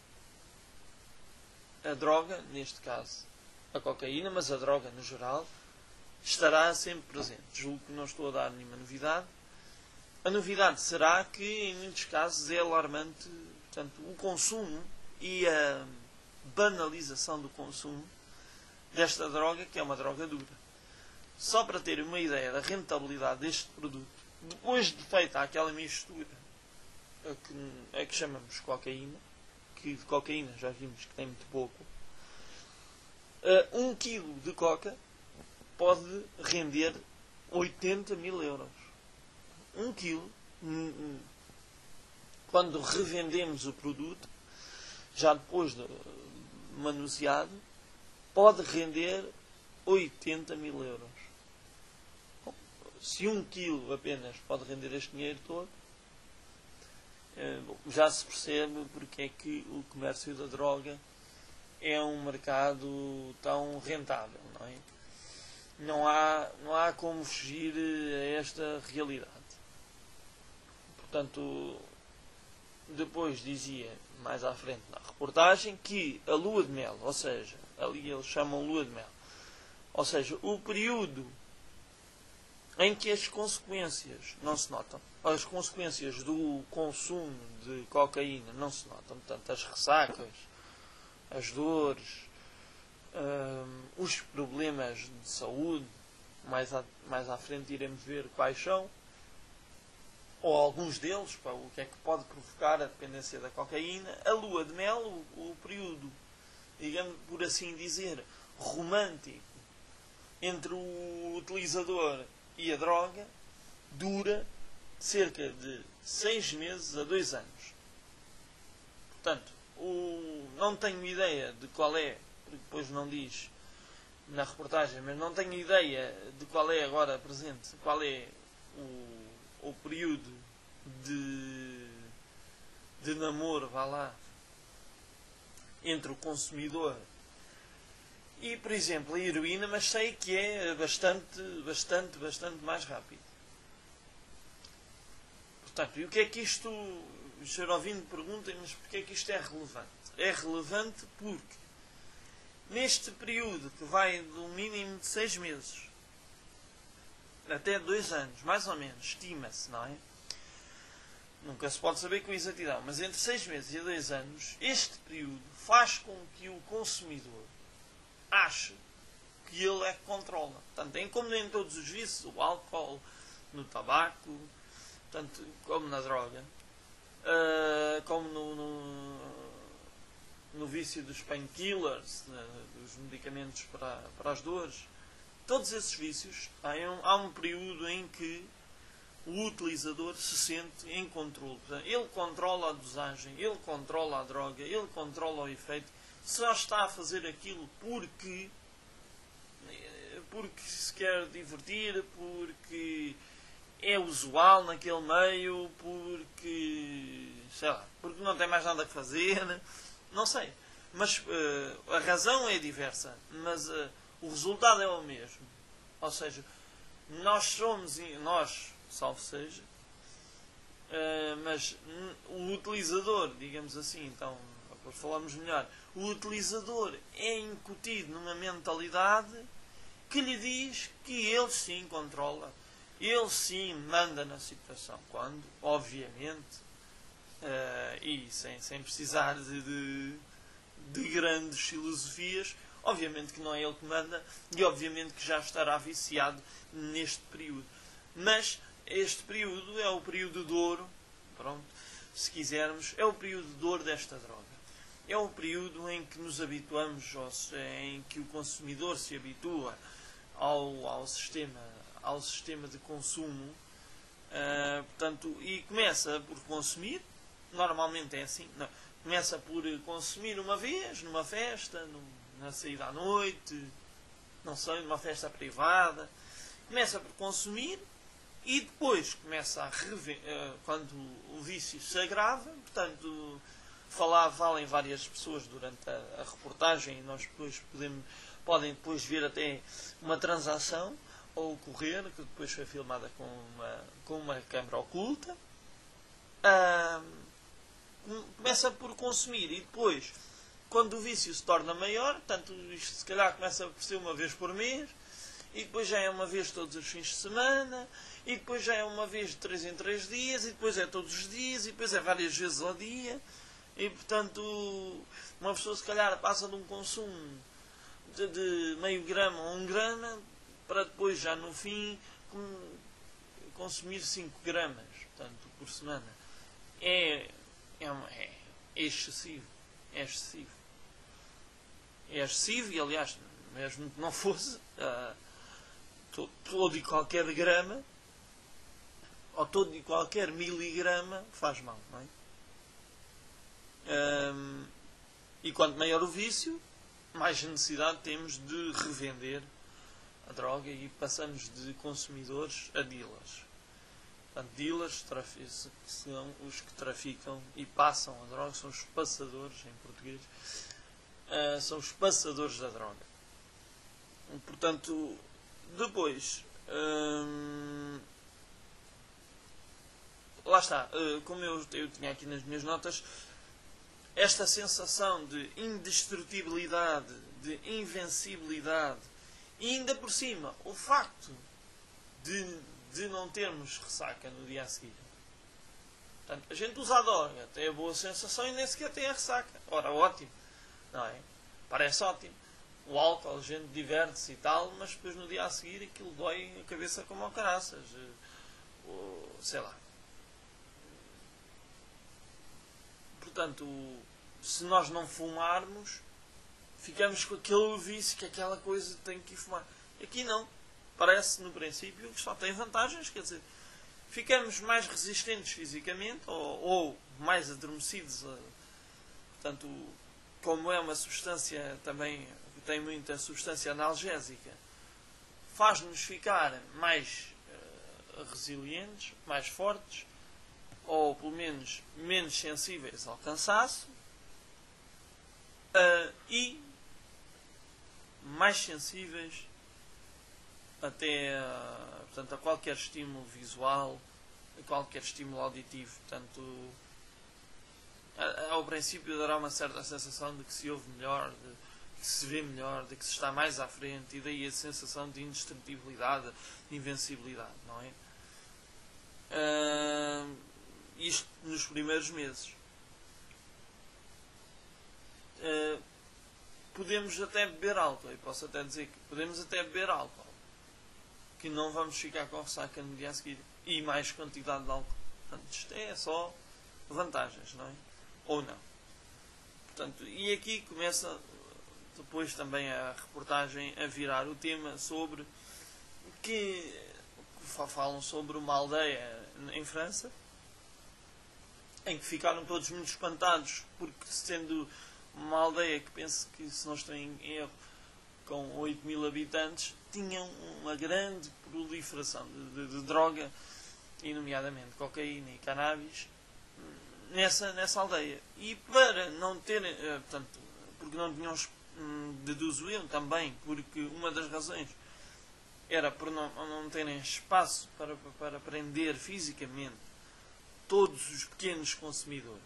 a droga, neste caso a cocaína, mas a droga no geral, estará sempre presente. Julgo que não estou a dar nenhuma novidade. A novidade será que, em muitos casos, é alarmante, portanto, o consumo e a banalização do consumo desta droga, que é uma droga dura. Só para ter uma ideia da rentabilidade deste produto, depois de feita aquela mistura a que chamamos cocaína, que de cocaína já vimos que tem muito pouco, 1 kg de coca pode render 80 mil euros. 1 kg, quando revendemos o produto, já depois de manuseado, pode render 80 mil euros. Bom, se 1 kg apenas pode render este dinheiro todo, já se percebe porque é que o comércio da droga é um mercado tão rentável, não é? Não há como fugir a esta realidade. Portanto, depois dizia mais à frente na reportagem que a lua de mel, ou seja, ali eles chamam lua de mel, ou seja, o período em que as consequências não se notam, as consequências do consumo de cocaína não se notam, portanto, as ressacas, as dores, os problemas de saúde, mais à frente iremos ver quais são, ou alguns deles, o que é que pode provocar a dependência da cocaína. A lua de mel, o período, digamos por assim dizer, romântico entre o utilizador e a droga, dura cerca de 6 meses a 2 anos. Portanto, não tenho ideia de qual é, porque depois não diz na reportagem, mas não tenho ideia de qual é agora presente, qual é o período de namoro, vá lá, entre o consumidor E, por exemplo, a heroína, mas sei que é bastante mais rápido. Portanto, e o que é que isto... Os senhores perguntem, mas porquê é que isto é relevante? É relevante porque neste período que vai do mínimo de 6 meses até 2 anos, mais ou menos, estima-se, não é? Nunca se pode saber com exatidão, mas entre 6 meses e 2 anos, este período faz com que o consumidor ache que ele é que controla. Tanto em como em todos os vícios, o álcool, no tabaco, tanto como na droga, como no vício dos painkillers, dos medicamentos para as dores. Todos esses vícios, há um período em que o utilizador se sente em controle. Ele controla a dosagem, ele controla a droga, ele controla o efeito. Só está a fazer aquilo porque se quer divertir, porque é usual naquele meio, porque, sei lá, porque não tem mais nada a fazer, não sei. Mas a razão é diversa, mas o resultado é o mesmo. Ou seja, nós, salvo seja, mas o utilizador, digamos assim, então, depois falamos melhor, o utilizador é incutido numa mentalidade que lhe diz que ele sim controla, ele sim manda na situação, quando, obviamente, e sem precisar de grandes filosofias, obviamente que não é ele que manda e obviamente que já estará viciado neste período. Mas este período é o período de ouro, pronto, se quisermos, é o período de ouro desta droga. É o período em que nos habituamos, em que o consumidor se habitua ao sistema de consumo, portanto, e começa por consumir, normalmente é assim, não, começa por consumir uma vez, numa festa, na saída à noite, não sei, numa festa privada, começa por consumir e depois começa a quando o vício se agrava, portanto, falem várias pessoas durante a reportagem e nós depois podem depois ver até uma transação a ocorrer, que depois foi filmada com uma câmara oculta. Começa por consumir e depois, quando o vício se torna maior, portanto, isto se calhar começa por ser uma vez por mês, e depois já é uma vez todos os fins de semana, e depois já é uma vez de 3 em 3 dias, e depois é todos os dias, e depois é várias vezes ao dia, e portanto, uma pessoa se calhar passa de um consumo de meio grama a 1 grama, para depois já no fim consumir 5 gramas, portanto, por semana. É excessivo. É excessivo. É excessivo e, aliás, mesmo que não fosse, todo e qualquer grama, ou todo e qualquer miligrama, faz mal, não é? E quanto maior o vício, mais necessidade temos de revender a droga e passamos de consumidores a dealers. Portanto, dealers são os que traficam e passam a droga, são os passadores, em português, são os passadores da droga. Portanto, depois, lá está, como eu tinha aqui nas minhas notas, esta sensação de indestrutibilidade, de invencibilidade, e ainda por cima, o facto de não termos ressaca no dia a seguir. Portanto, a gente usa a droga, tem a boa sensação e nem sequer tem a ressaca. Ora, ótimo, não é? Parece ótimo. O álcool, a gente diverte-se e tal, mas depois no dia a seguir aquilo dói a cabeça como ao caraças. Sei lá. Portanto, se nós não fumarmos, ficamos com aquele vício, que aquela coisa tem que ir fumar. Aqui não. Parece, no princípio, que só tem vantagens, quer dizer, ficamos mais resistentes fisicamente ou mais adormecidos. Portanto, como é uma substância também, tem muita substância analgésica, faz-nos ficar mais resilientes, mais fortes, ou pelo menos menos sensíveis ao cansaço, e mais sensíveis até portanto, a qualquer estímulo visual, a qualquer estímulo auditivo. Portanto, ao princípio dará uma certa sensação de que se ouve melhor, de que se vê melhor, de que se está mais à frente, e daí a sensação de indestrutibilidade, de invencibilidade, não é? Isto nos primeiros meses. Podemos até beber álcool, eu posso até dizer que podemos até beber álcool, que não vamos ficar com ressaca no dia a seguir, e mais quantidade de álcool. Portanto, isto é só vantagens, não é? Ou não. Portanto, e aqui começa depois também a reportagem a virar o tema sobre que falam sobre uma aldeia em França, em que ficaram todos muito espantados, porque sendo uma aldeia que penso que, se não estou em erro, com 8.000 habitantes, tinham uma grande proliferação de droga, e nomeadamente cocaína e cannabis, nessa aldeia. E para não terem, portanto, porque não tinham, deduzo eu também, porque uma das razões era por não terem espaço para prender fisicamente todos os pequenos consumidores,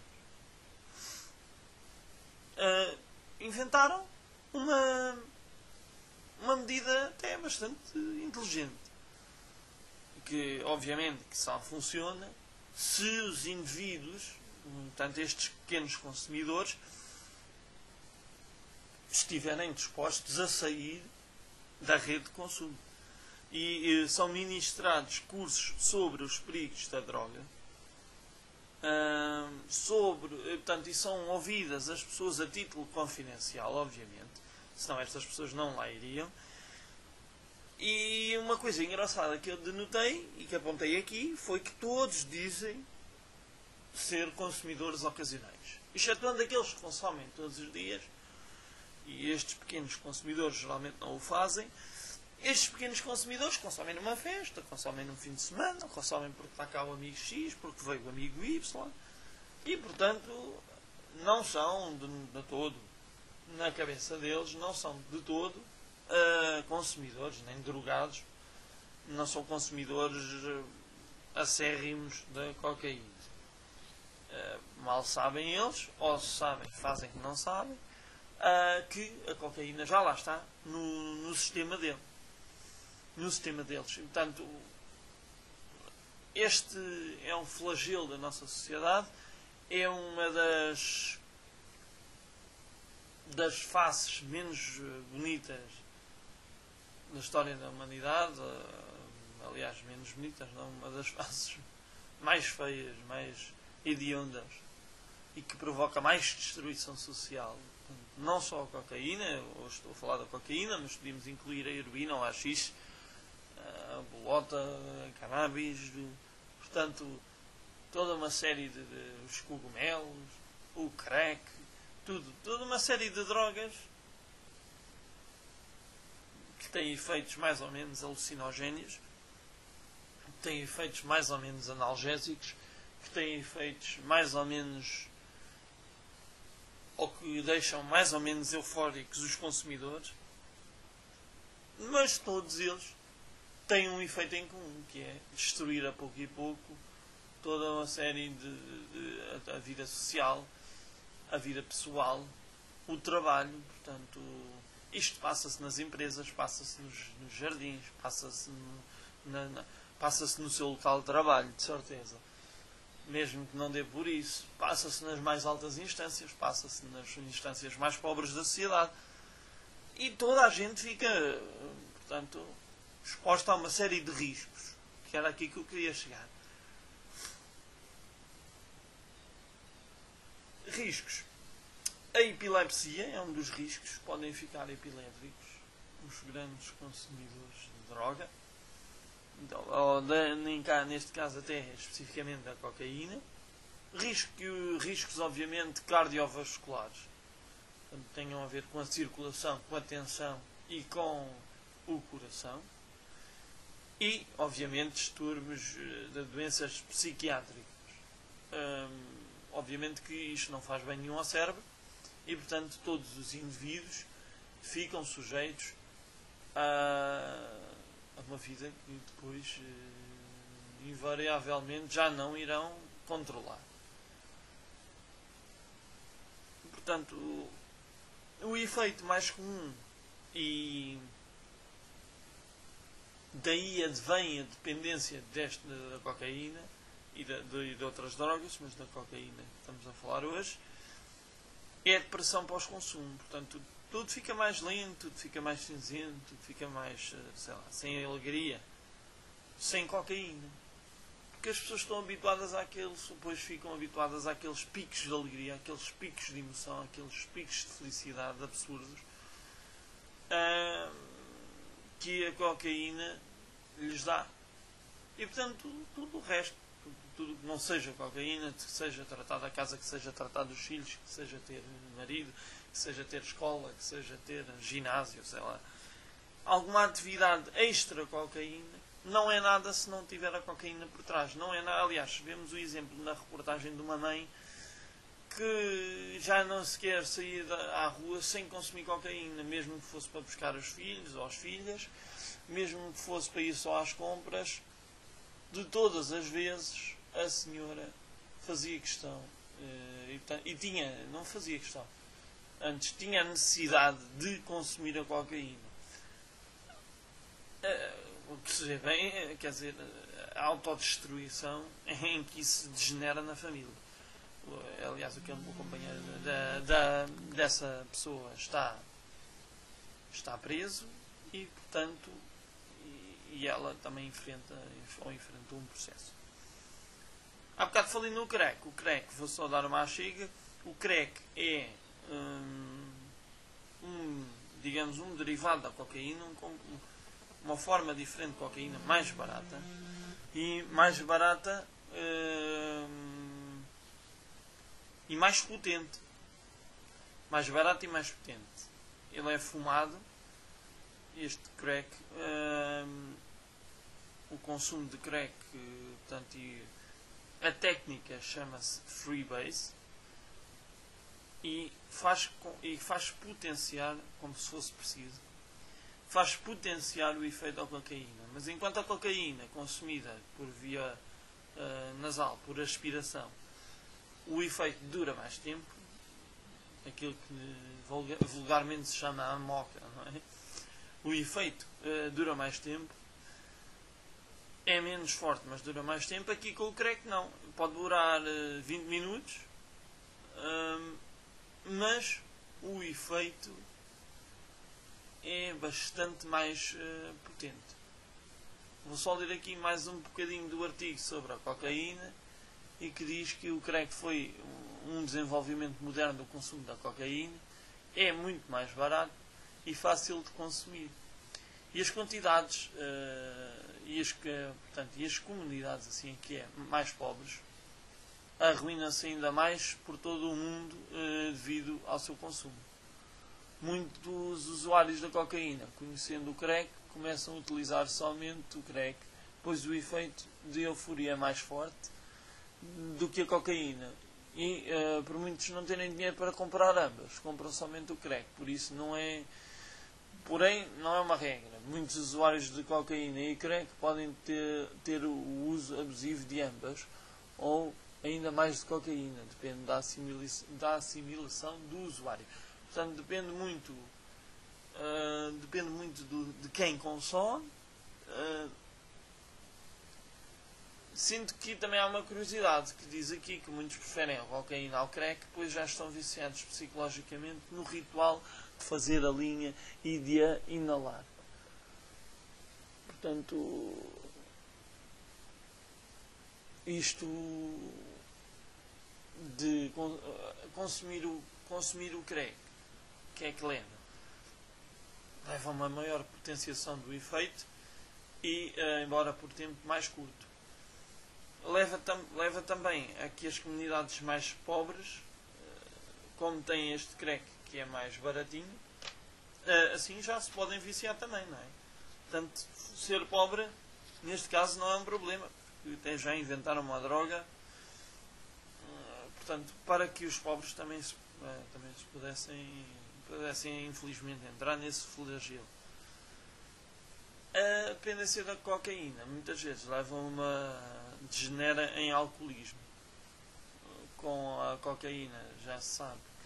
inventaram uma medida até bastante inteligente, que obviamente que só funciona se os indivíduos, portanto estes pequenos consumidores, estiverem dispostos a sair da rede de consumo. E são ministrados cursos sobre os perigos da droga, portanto, e são ouvidas as pessoas a título confidencial, obviamente, senão estas pessoas não lá iriam. E uma coisa engraçada que eu denotei e que apontei aqui foi que todos dizem ser consumidores ocasionais, excetuando aqueles que consomem todos os dias, e estes pequenos consumidores geralmente não o fazem. Estes pequenos consumidores consomem numa festa, consomem num fim de semana, consomem porque está cá o amigo X, porque veio o amigo Y, e portanto não são de todo, na cabeça deles, não são de todo consumidores, nem drogados, não são consumidores acérrimos da cocaína. Mal sabem eles, ou sabem, fazem que não sabem, que a cocaína já lá está no sistema dele. No sistema deles. Portanto, este é um flagelo da nossa sociedade, é uma das faces menos bonitas da história da humanidade, aliás, menos bonitas, não, uma das faces mais feias, mais hediondas, e que provoca mais destruição social. Portanto, não só a cocaína, hoje estou a falar da cocaína, mas podemos incluir a heroína, o haxixe, a bolota, a cannabis, portanto, toda uma série de os cogumelos, o crack, toda uma série de drogas que têm efeitos mais ou menos alucinogénios, que têm efeitos mais ou menos analgésicos, que têm efeitos mais ou menos, ou que deixam mais ou menos eufóricos os consumidores, mas todos eles têm um efeito em comum, que é destruir a pouco e pouco toda uma série a vida social, a vida pessoal, o trabalho. Portanto, isto passa-se nas empresas, passa-se nos jardins, passa-se no seu local de trabalho, de certeza. Mesmo que não dê por isso, passa-se nas mais altas instâncias, passa-se nas instâncias mais pobres da sociedade. E toda a gente fica, portanto, exposta a uma série de riscos, que era aqui que eu queria chegar. Riscos. A epilepsia é um dos riscos. Podem ficar epiléticos os grandes consumidores de droga, neste caso até especificamente da cocaína. Riscos obviamente cardiovasculares, portanto, tenham a ver com a circulação, com a tensão e com o coração. E obviamente distúrbios de doenças psiquiátricas. Obviamente que isto não faz bem nenhum ao cérebro, e portanto todos os indivíduos ficam sujeitos a uma vida que depois invariavelmente já não irão controlar. Portanto, o efeito mais comum, e daí advém a dependência da cocaína e de outras drogas, mas da cocaína que estamos a falar hoje, é a depressão pós-consumo. Portanto, tudo fica mais lento, tudo fica mais cinzento, tudo fica mais, sei lá, sem alegria, sem cocaína. Porque as pessoas estão habituadas depois ficam habituadas àqueles picos de alegria, àqueles picos de emoção, àqueles picos de felicidade absurdos, que a cocaína lhes dá. E portanto, tudo o resto, tudo que não seja cocaína, que seja tratado a casa, que seja tratado os filhos, que seja ter marido, que seja ter escola, que seja ter ginásio, sei lá, alguma atividade extra cocaína, não é nada se não tiver a cocaína por trás. Não é nada. Aliás, vemos o exemplo na reportagem de uma mãe que já não se quer sair à rua sem consumir cocaína, mesmo que fosse para buscar os filhos ou as filhas, mesmo que fosse para ir só às compras. De todas as vezes a senhora fazia questão, não fazia questão, antes tinha a necessidade de consumir a cocaína. O que se vê bem, quer dizer, a autodestruição em que isso se degenera na família. Aliás, o companheiro dessa pessoa está preso e, portanto, e ela também enfrentou um processo. Há bocado falei no crack. O crack, vou só dar uma chega. O crack é digamos, um derivado da cocaína, uma forma diferente de cocaína, mais barata. E mais barata e mais potente. Mais barato e mais potente. Ele é fumado. Este crack, o consumo de crack, portanto, a técnica chama-se freebase e faz potenciar, como se fosse preciso, faz potenciar o efeito da cocaína. Mas enquanto a cocaína consumida por via nasal, por aspiração, o efeito dura mais tempo, aquilo que vulgarmente se chama a moca, não é? O efeito dura mais tempo, é menos forte, mas dura mais tempo. Aqui com o crack não, pode durar 20 minutos, mas o efeito é bastante mais potente. Vou só ler aqui mais um bocadinho do artigo sobre a cocaína, e que diz que o crack foi um desenvolvimento moderno do consumo da cocaína, é muito mais barato e fácil de consumir. E as quantidades e as comunidades assim que é mais pobres arruinam-se ainda mais por todo o mundo devido ao seu consumo. Muitos usuários da cocaína, conhecendo o crack, começam a utilizar somente o crack, pois o efeito de euforia é mais forte do que a cocaína. E por muitos não terem dinheiro para comprar ambas, compram somente o crack. Por isso porém não é uma regra. Muitos usuários de cocaína e crack podem ter o uso abusivo de ambas, ou ainda mais de cocaína, depende da assimilação do usuário. Portanto, depende muito de quem consome. Sinto que também há uma curiosidade que diz aqui que muitos preferem a cocaína ao crack, pois já estão viciados psicologicamente no ritual de fazer a linha e de a inalar. Portanto, isto de consumir o crack, o que é que leva? Leva a uma maior potenciação do efeito e, embora por tempo mais curto. Leva também a que as comunidades mais pobres, como têm este crack que é mais baratinho, assim já se podem viciar também, não é? Portanto, ser pobre neste caso não é um problema, porque até já inventaram uma droga, portanto, para que os pobres também se pudessem infelizmente entrar nesse flagelo. A dependência da cocaína muitas vezes leva a degenera em alcoolismo. Com a cocaína já se sabe que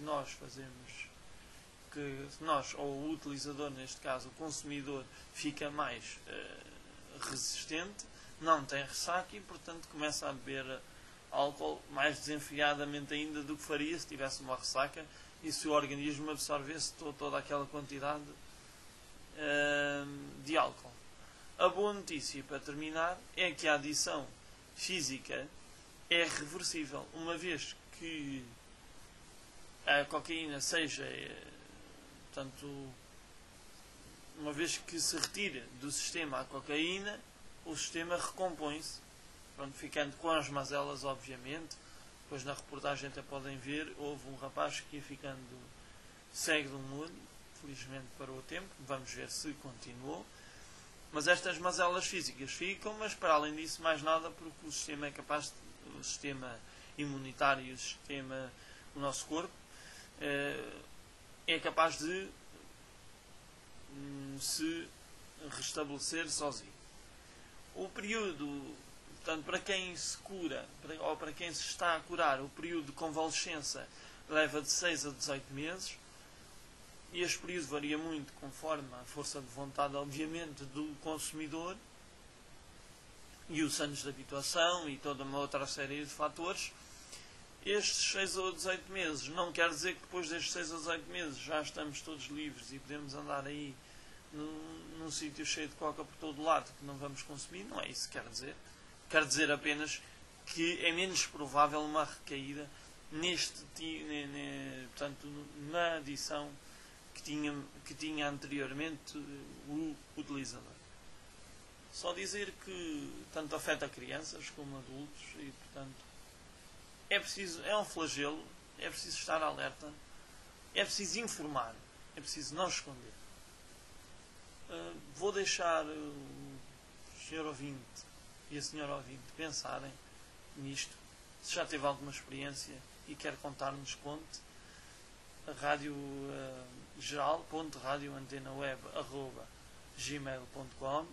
nós, ou o utilizador, neste caso o consumidor, fica mais resistente, não tem ressaca e portanto começa a beber álcool mais desenfreadamente ainda do que faria se tivesse uma ressaca e se o organismo absorvesse toda aquela quantidade de álcool. A boa notícia, para terminar, é que a adição física é reversível, uma vez que a cocaína seja, portanto, uma vez que se retira do sistema a cocaína, o sistema recompõe-se, ficando com as mazelas, obviamente. Depois na reportagem até podem ver, houve um rapaz que ia ficando cego de um olho, felizmente parou o tempo, vamos ver se continuou. Mas estas mazelas físicas ficam, mas para além disso mais nada, porque o sistema é capaz, o sistema imunitário, o nosso corpo, é capaz de se restabelecer sozinho. O período, portanto, para quem se cura, ou para quem se está a curar, o período de convalescença leva de 6 a 18 meses. E este período varia muito conforme a força de vontade, obviamente, do consumidor e os anos de habituação e toda uma outra série de fatores. Estes 6 ou 18 meses não quer dizer que depois destes 6 ou 18 meses já estamos todos livres e podemos andar aí num sítio cheio de coca por todo lado que não vamos consumir. Não é isso que quer dizer. Quer dizer apenas que é menos provável uma recaída portanto, na adição que tinha anteriormente o utilizador. Só dizer que tanto afeta crianças como adultos e, portanto, é um flagelo, é preciso estar alerta, é preciso informar, é preciso não esconder. Vou deixar o senhor ouvinte e a senhora ouvinte pensarem nisto. Se já teve alguma experiência e quer contar-nos, conte. A rádio geral.radioantenaweb@gmail.com,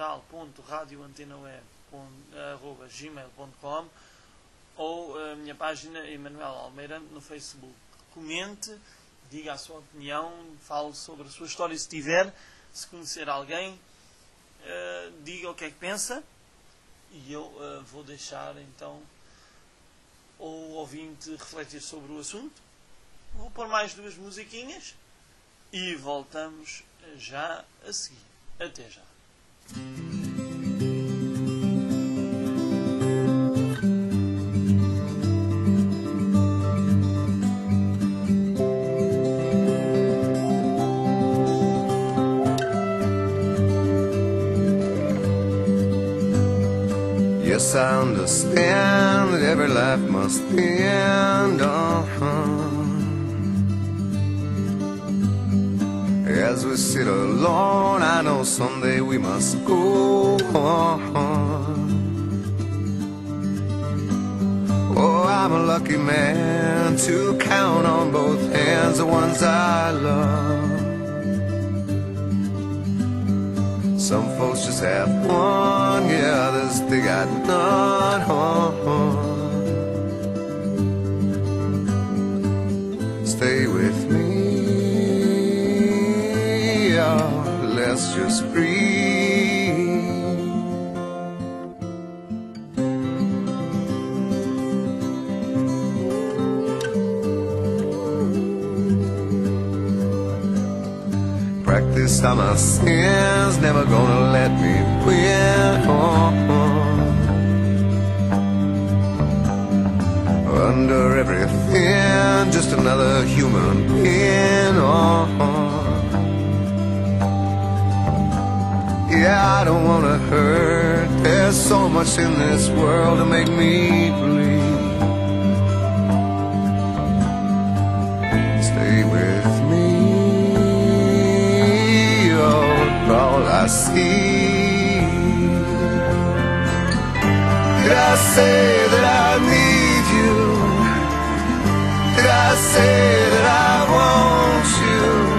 geral.radioantenaweb@gmail.com, ou a minha página Emanuel Almeirante no Facebook. Comente, diga a sua opinião, fale sobre a sua história se tiver, se conhecer alguém, diga o que é que pensa e eu vou deixar então o ouvinte refletir sobre o assunto. Vou pôr mais 2 musiquinhas e voltamos já a seguir. Até já. Yes, I understand that every life must end. As we sit alone, I know someday we must go on. Oh, I'm a lucky man to count on both hands the ones I love. Some folks just have one, yeah, others they got none. Stay with me. Let's just breathe. Practice on my sins, never gonna let me win. Under everything, just another human being. Yeah, I don't wanna hurt. There's so much in this world to make me bleed. Stay with me, oh, all I see. Did I say that I need you? Did I say that I want you?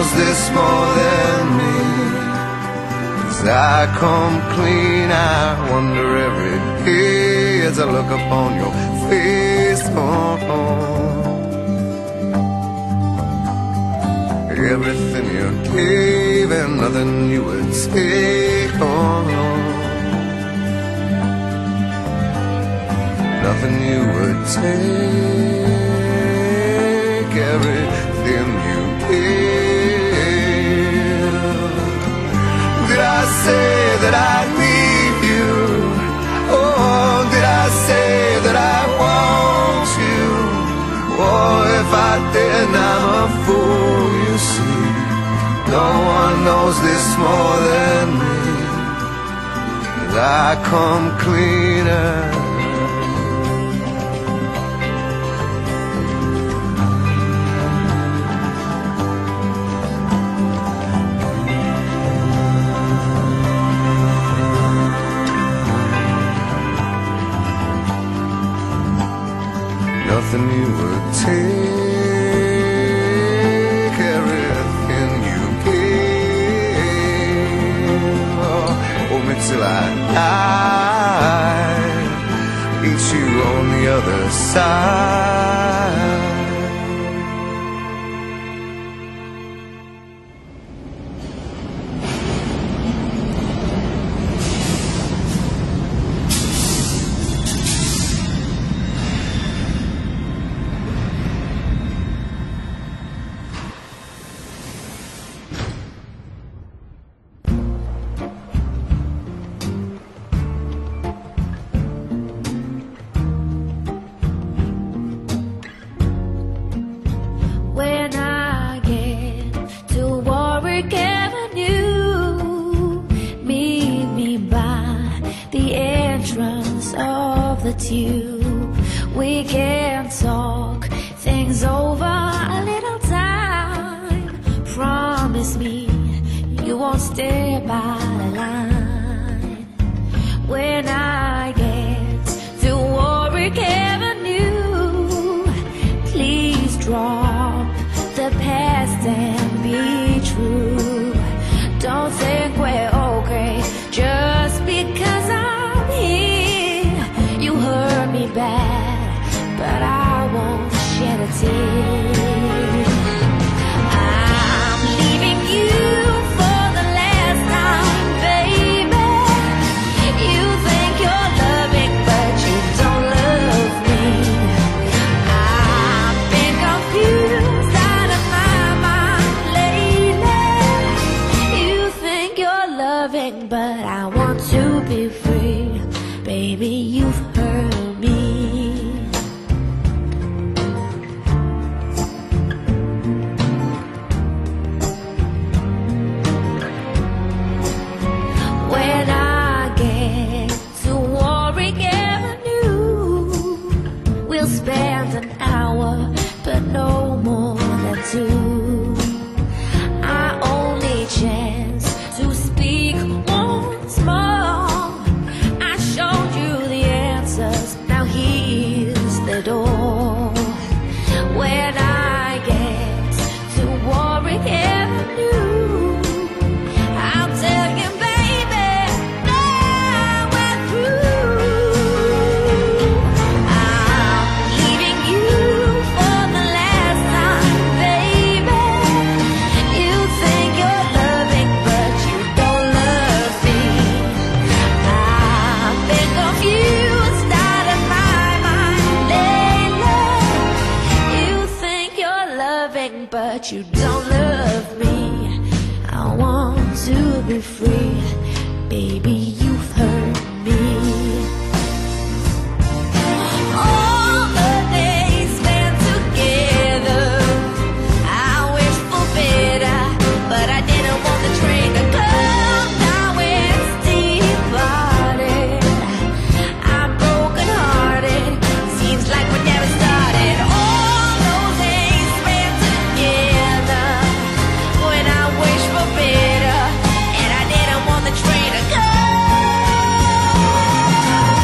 knows this more than me. As I come clean, I wonder every day as I look upon your face. Everything you gave and nothing you would take on. Nothing you would take. Everything you gave. Did I say that I need you? Oh, did I say that I want you? Oh, if I didn't, I'm a fool, you see. No one knows this more than me. As I come cleaner. Nothing you would take, everything you gave. Oh, hold me till I die, meet you on the other side. We can talk things over a little time. Promise me you won't stay by the line. When I get to Warwick Avenue, please drop the past and be true. Don't think we're okay just because I'm here. You hurt me bad, but I won't shed a tear. I'm leaving you for the last time, baby. You think you're loving, but you don't love me. I've been confused out of my mind lately. You think you're loving, but I want to be free. Baby, you've hurt me. When I get to Warwick Avenue, we'll spend an hour, but no more than two. Our only chance to speak once more. I showed you the answers, now here's the door. When I get to Warwick Avenue, I'll tell you, baby, now we're through. I'm leaving you for the last time, baby. You think you're loving, but you don't love me. I've been confused out of my mind lately. You think you're loving, but you don't love me. I want to be free. Baby, you've hurt me. All the days spent together, I wish for better, but I didn't want the train to come. Now it's departed. I'm broken hearted. Seems like we never started. All those days spent together, when I wish for better, and I didn't want the train to come.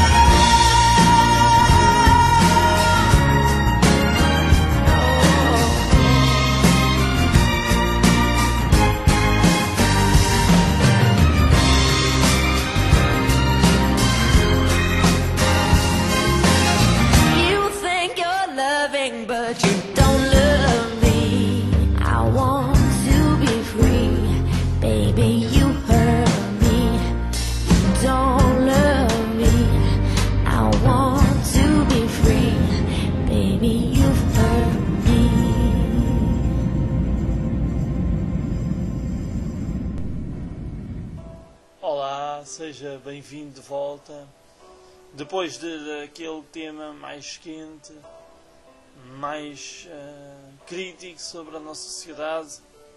seja bem-vindo de volta. Depois daquele tema mais quente, mais crítico sobre a nossa sociedade,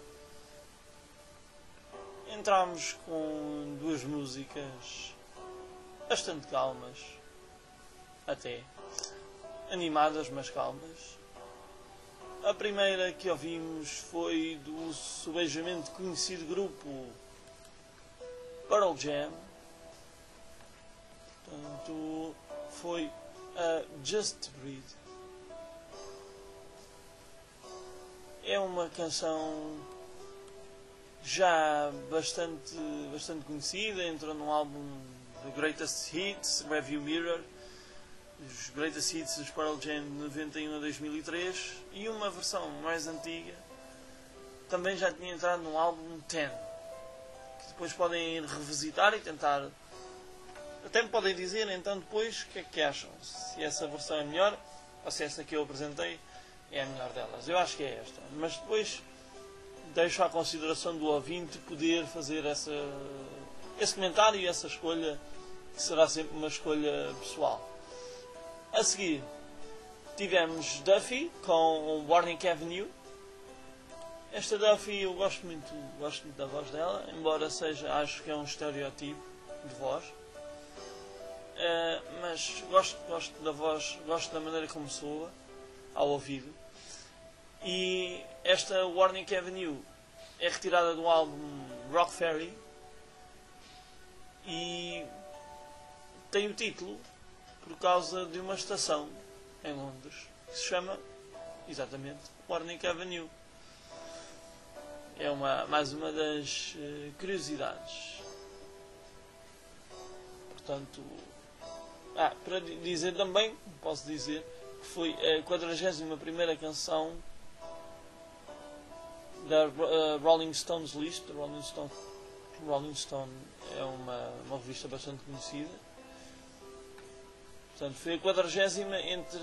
entramos com duas músicas bastante calmas, até animadas, mas calmas. A primeira que ouvimos foi do subejamente conhecido grupo Pearl Jam. Portanto, foi a Just Breathe. É uma canção já bastante conhecida, entrou num álbum The Greatest Hits, Review Mirror, os Greatest Hits dos Pearl Jam de 91 a 2003, e uma versão mais antiga também já tinha entrado no álbum 10, que depois podem ir revisitar e tentar, até me podem dizer então depois o que é que acham, se essa versão é melhor ou se essa que eu apresentei é a melhor delas. Eu acho que é esta, mas depois deixo à consideração do ouvinte poder fazer esse comentário e essa escolha, que será sempre uma escolha pessoal. A seguir tivemos Duffy com Warning Avenue. Esta Duffy eu gosto muito da voz dela, embora acho que é um estereotipo de voz, mas gosto da voz, gosto da maneira como soa ao ouvido. E esta Warning Avenue é retirada do álbum Rock Ferry e tem o título por causa de uma estação em Londres que se chama exatamente Warning Avenue. É mais uma das curiosidades. Portanto, para dizer também, posso dizer que foi a 41ª canção da Rolling Stones List. Rolling Stone é uma revista bastante conhecida. Portanto, foi a 40ª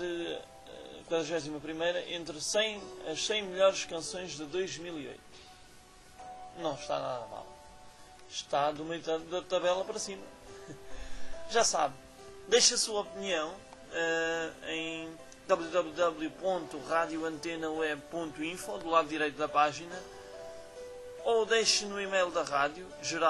entre as 100 melhores canções de 2008. Não está nada mal. Está do meio da tabela para cima. Já sabe, deixe a sua opinião em www.radioantenaweb.info, do lado direito da página, ou deixe no e-mail da rádio,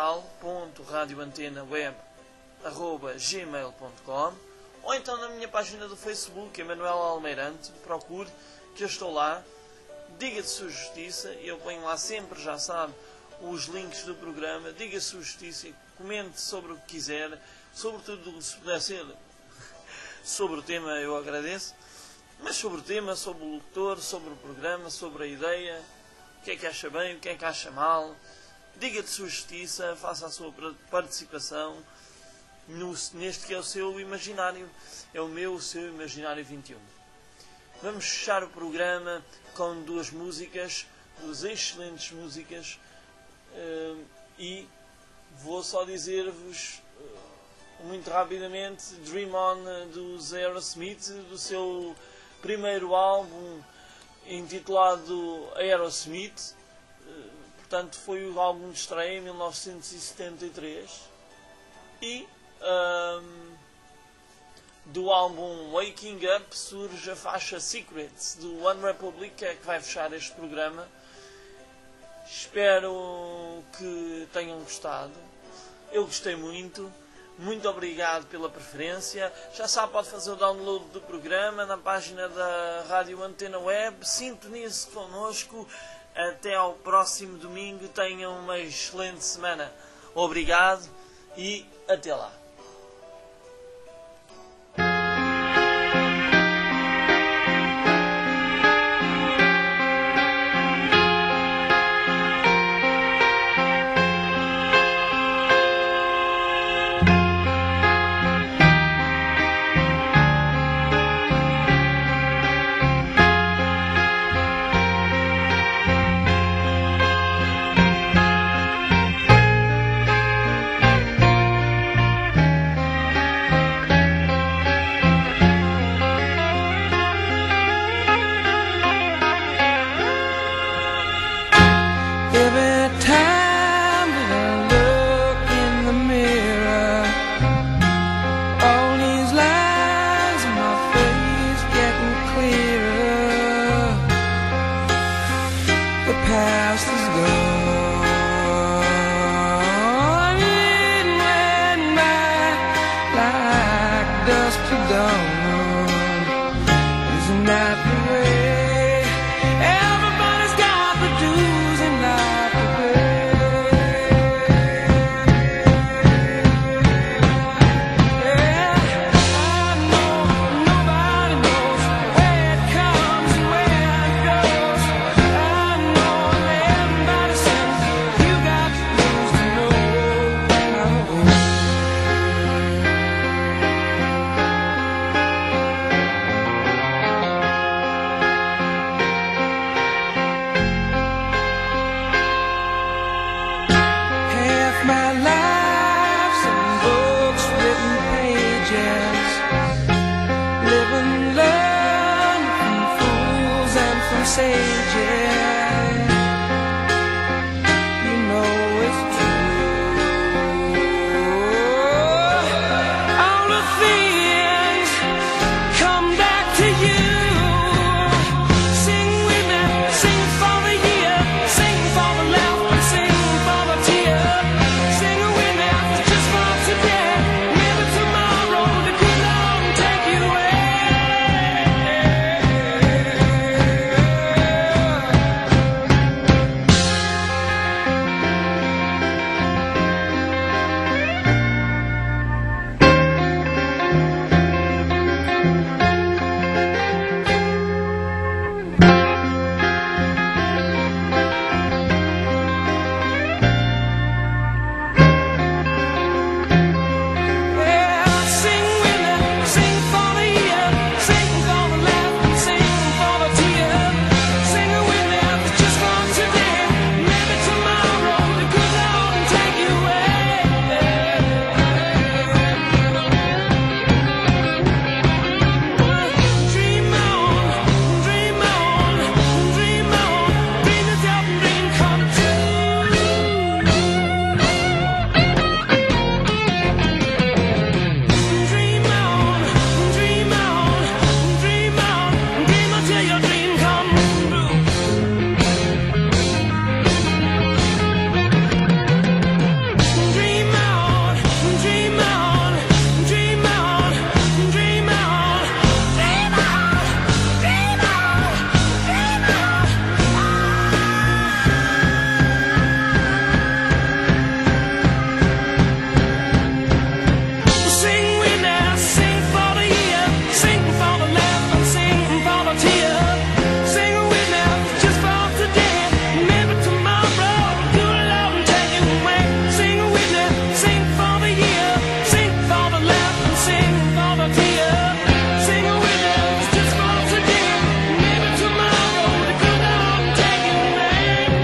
geral.radioantenaweb@gmail.com, ou então na minha página do Facebook, Emanuel Almeirante. Procure que eu estou lá, diga de sua justiça, eu ponho lá sempre, já sabe, os links do programa, diga a sua justiça, comente sobre o que quiser, sobretudo se puder ser sobre o tema, eu agradeço, mas sobre o tema, sobre o locutor, sobre o programa, sobre a ideia, o que é que acha bem, o que é que acha mal, diga de sua justiça, faça a sua participação neste que é o seu imaginário, é o seu imaginário 21. Vamos fechar o programa com duas excelentes músicas, e vou só dizer-vos muito rapidamente Dream On dos Aerosmith, do seu primeiro álbum intitulado Aerosmith. Portanto, foi o álbum de estreia em 1973, e do álbum Waking Up surge a faixa Secrets do One Republic, que é que vai fechar este programa. Espero que tenham gostado. Eu gostei muito. Muito obrigado pela preferência. Já sabe, pode fazer o download do programa na página da Rádio Antena Web. Sintonize connosco. Até ao próximo domingo. Tenham uma excelente semana. Obrigado e até lá. past is gone. It went by like dust to dawn. Isn't that the way? Everybody's got the dues in life to pay. Yeah, I know nobody knows where it comes and where it goes. I know that everybody says you got to lose to know. Half my life's in books, written pages. Live and learn from fools and from sages. You know it's true. All the things come back to you. Sing with me, sing for the year, sing for the laugh and sing for the tear. Sing with me just for today. Maybe tomorrow the good Lord will take you away. Yeah, sing with me, sing for the year, sing for the laugh and sing for the tear. Sing with me just for today. Maybe tomorrow the good Lord will take you away. Dream on, dream on, dream on, dream yourself a dream come true. Dream on, dream on, dream on, dream until your dream come true. Dream on, dream on, dream on, dream on, dream on, dream on, dream on. Sing with me, sing for the year, sing for the laugh and sing for the tear. Sing with me just for today. Maybe tomorrow good Lord will take you away. Sing with me, sing for the year, sing for the laugh and sing for the tear. Sing with me just for today. Maybe tomorrow the good Lord will take you away.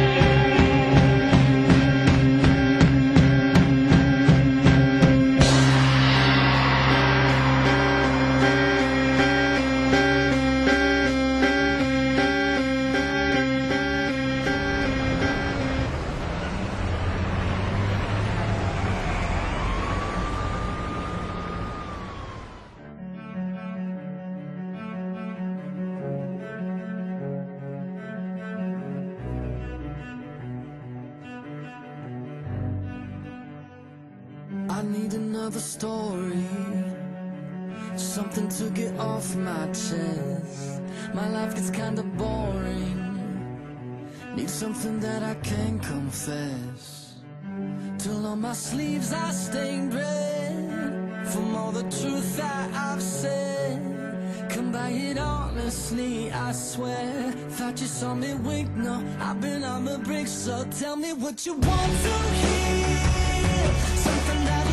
I need another story, something to get off my chest. My life gets kinda boring, need something that I can confess. Till on my sleeves I stained red from all the truth that I've said. Come by it honestly, I swear. Thought you saw me wink, no, I've been on the brink. So tell me what you want to hear, something that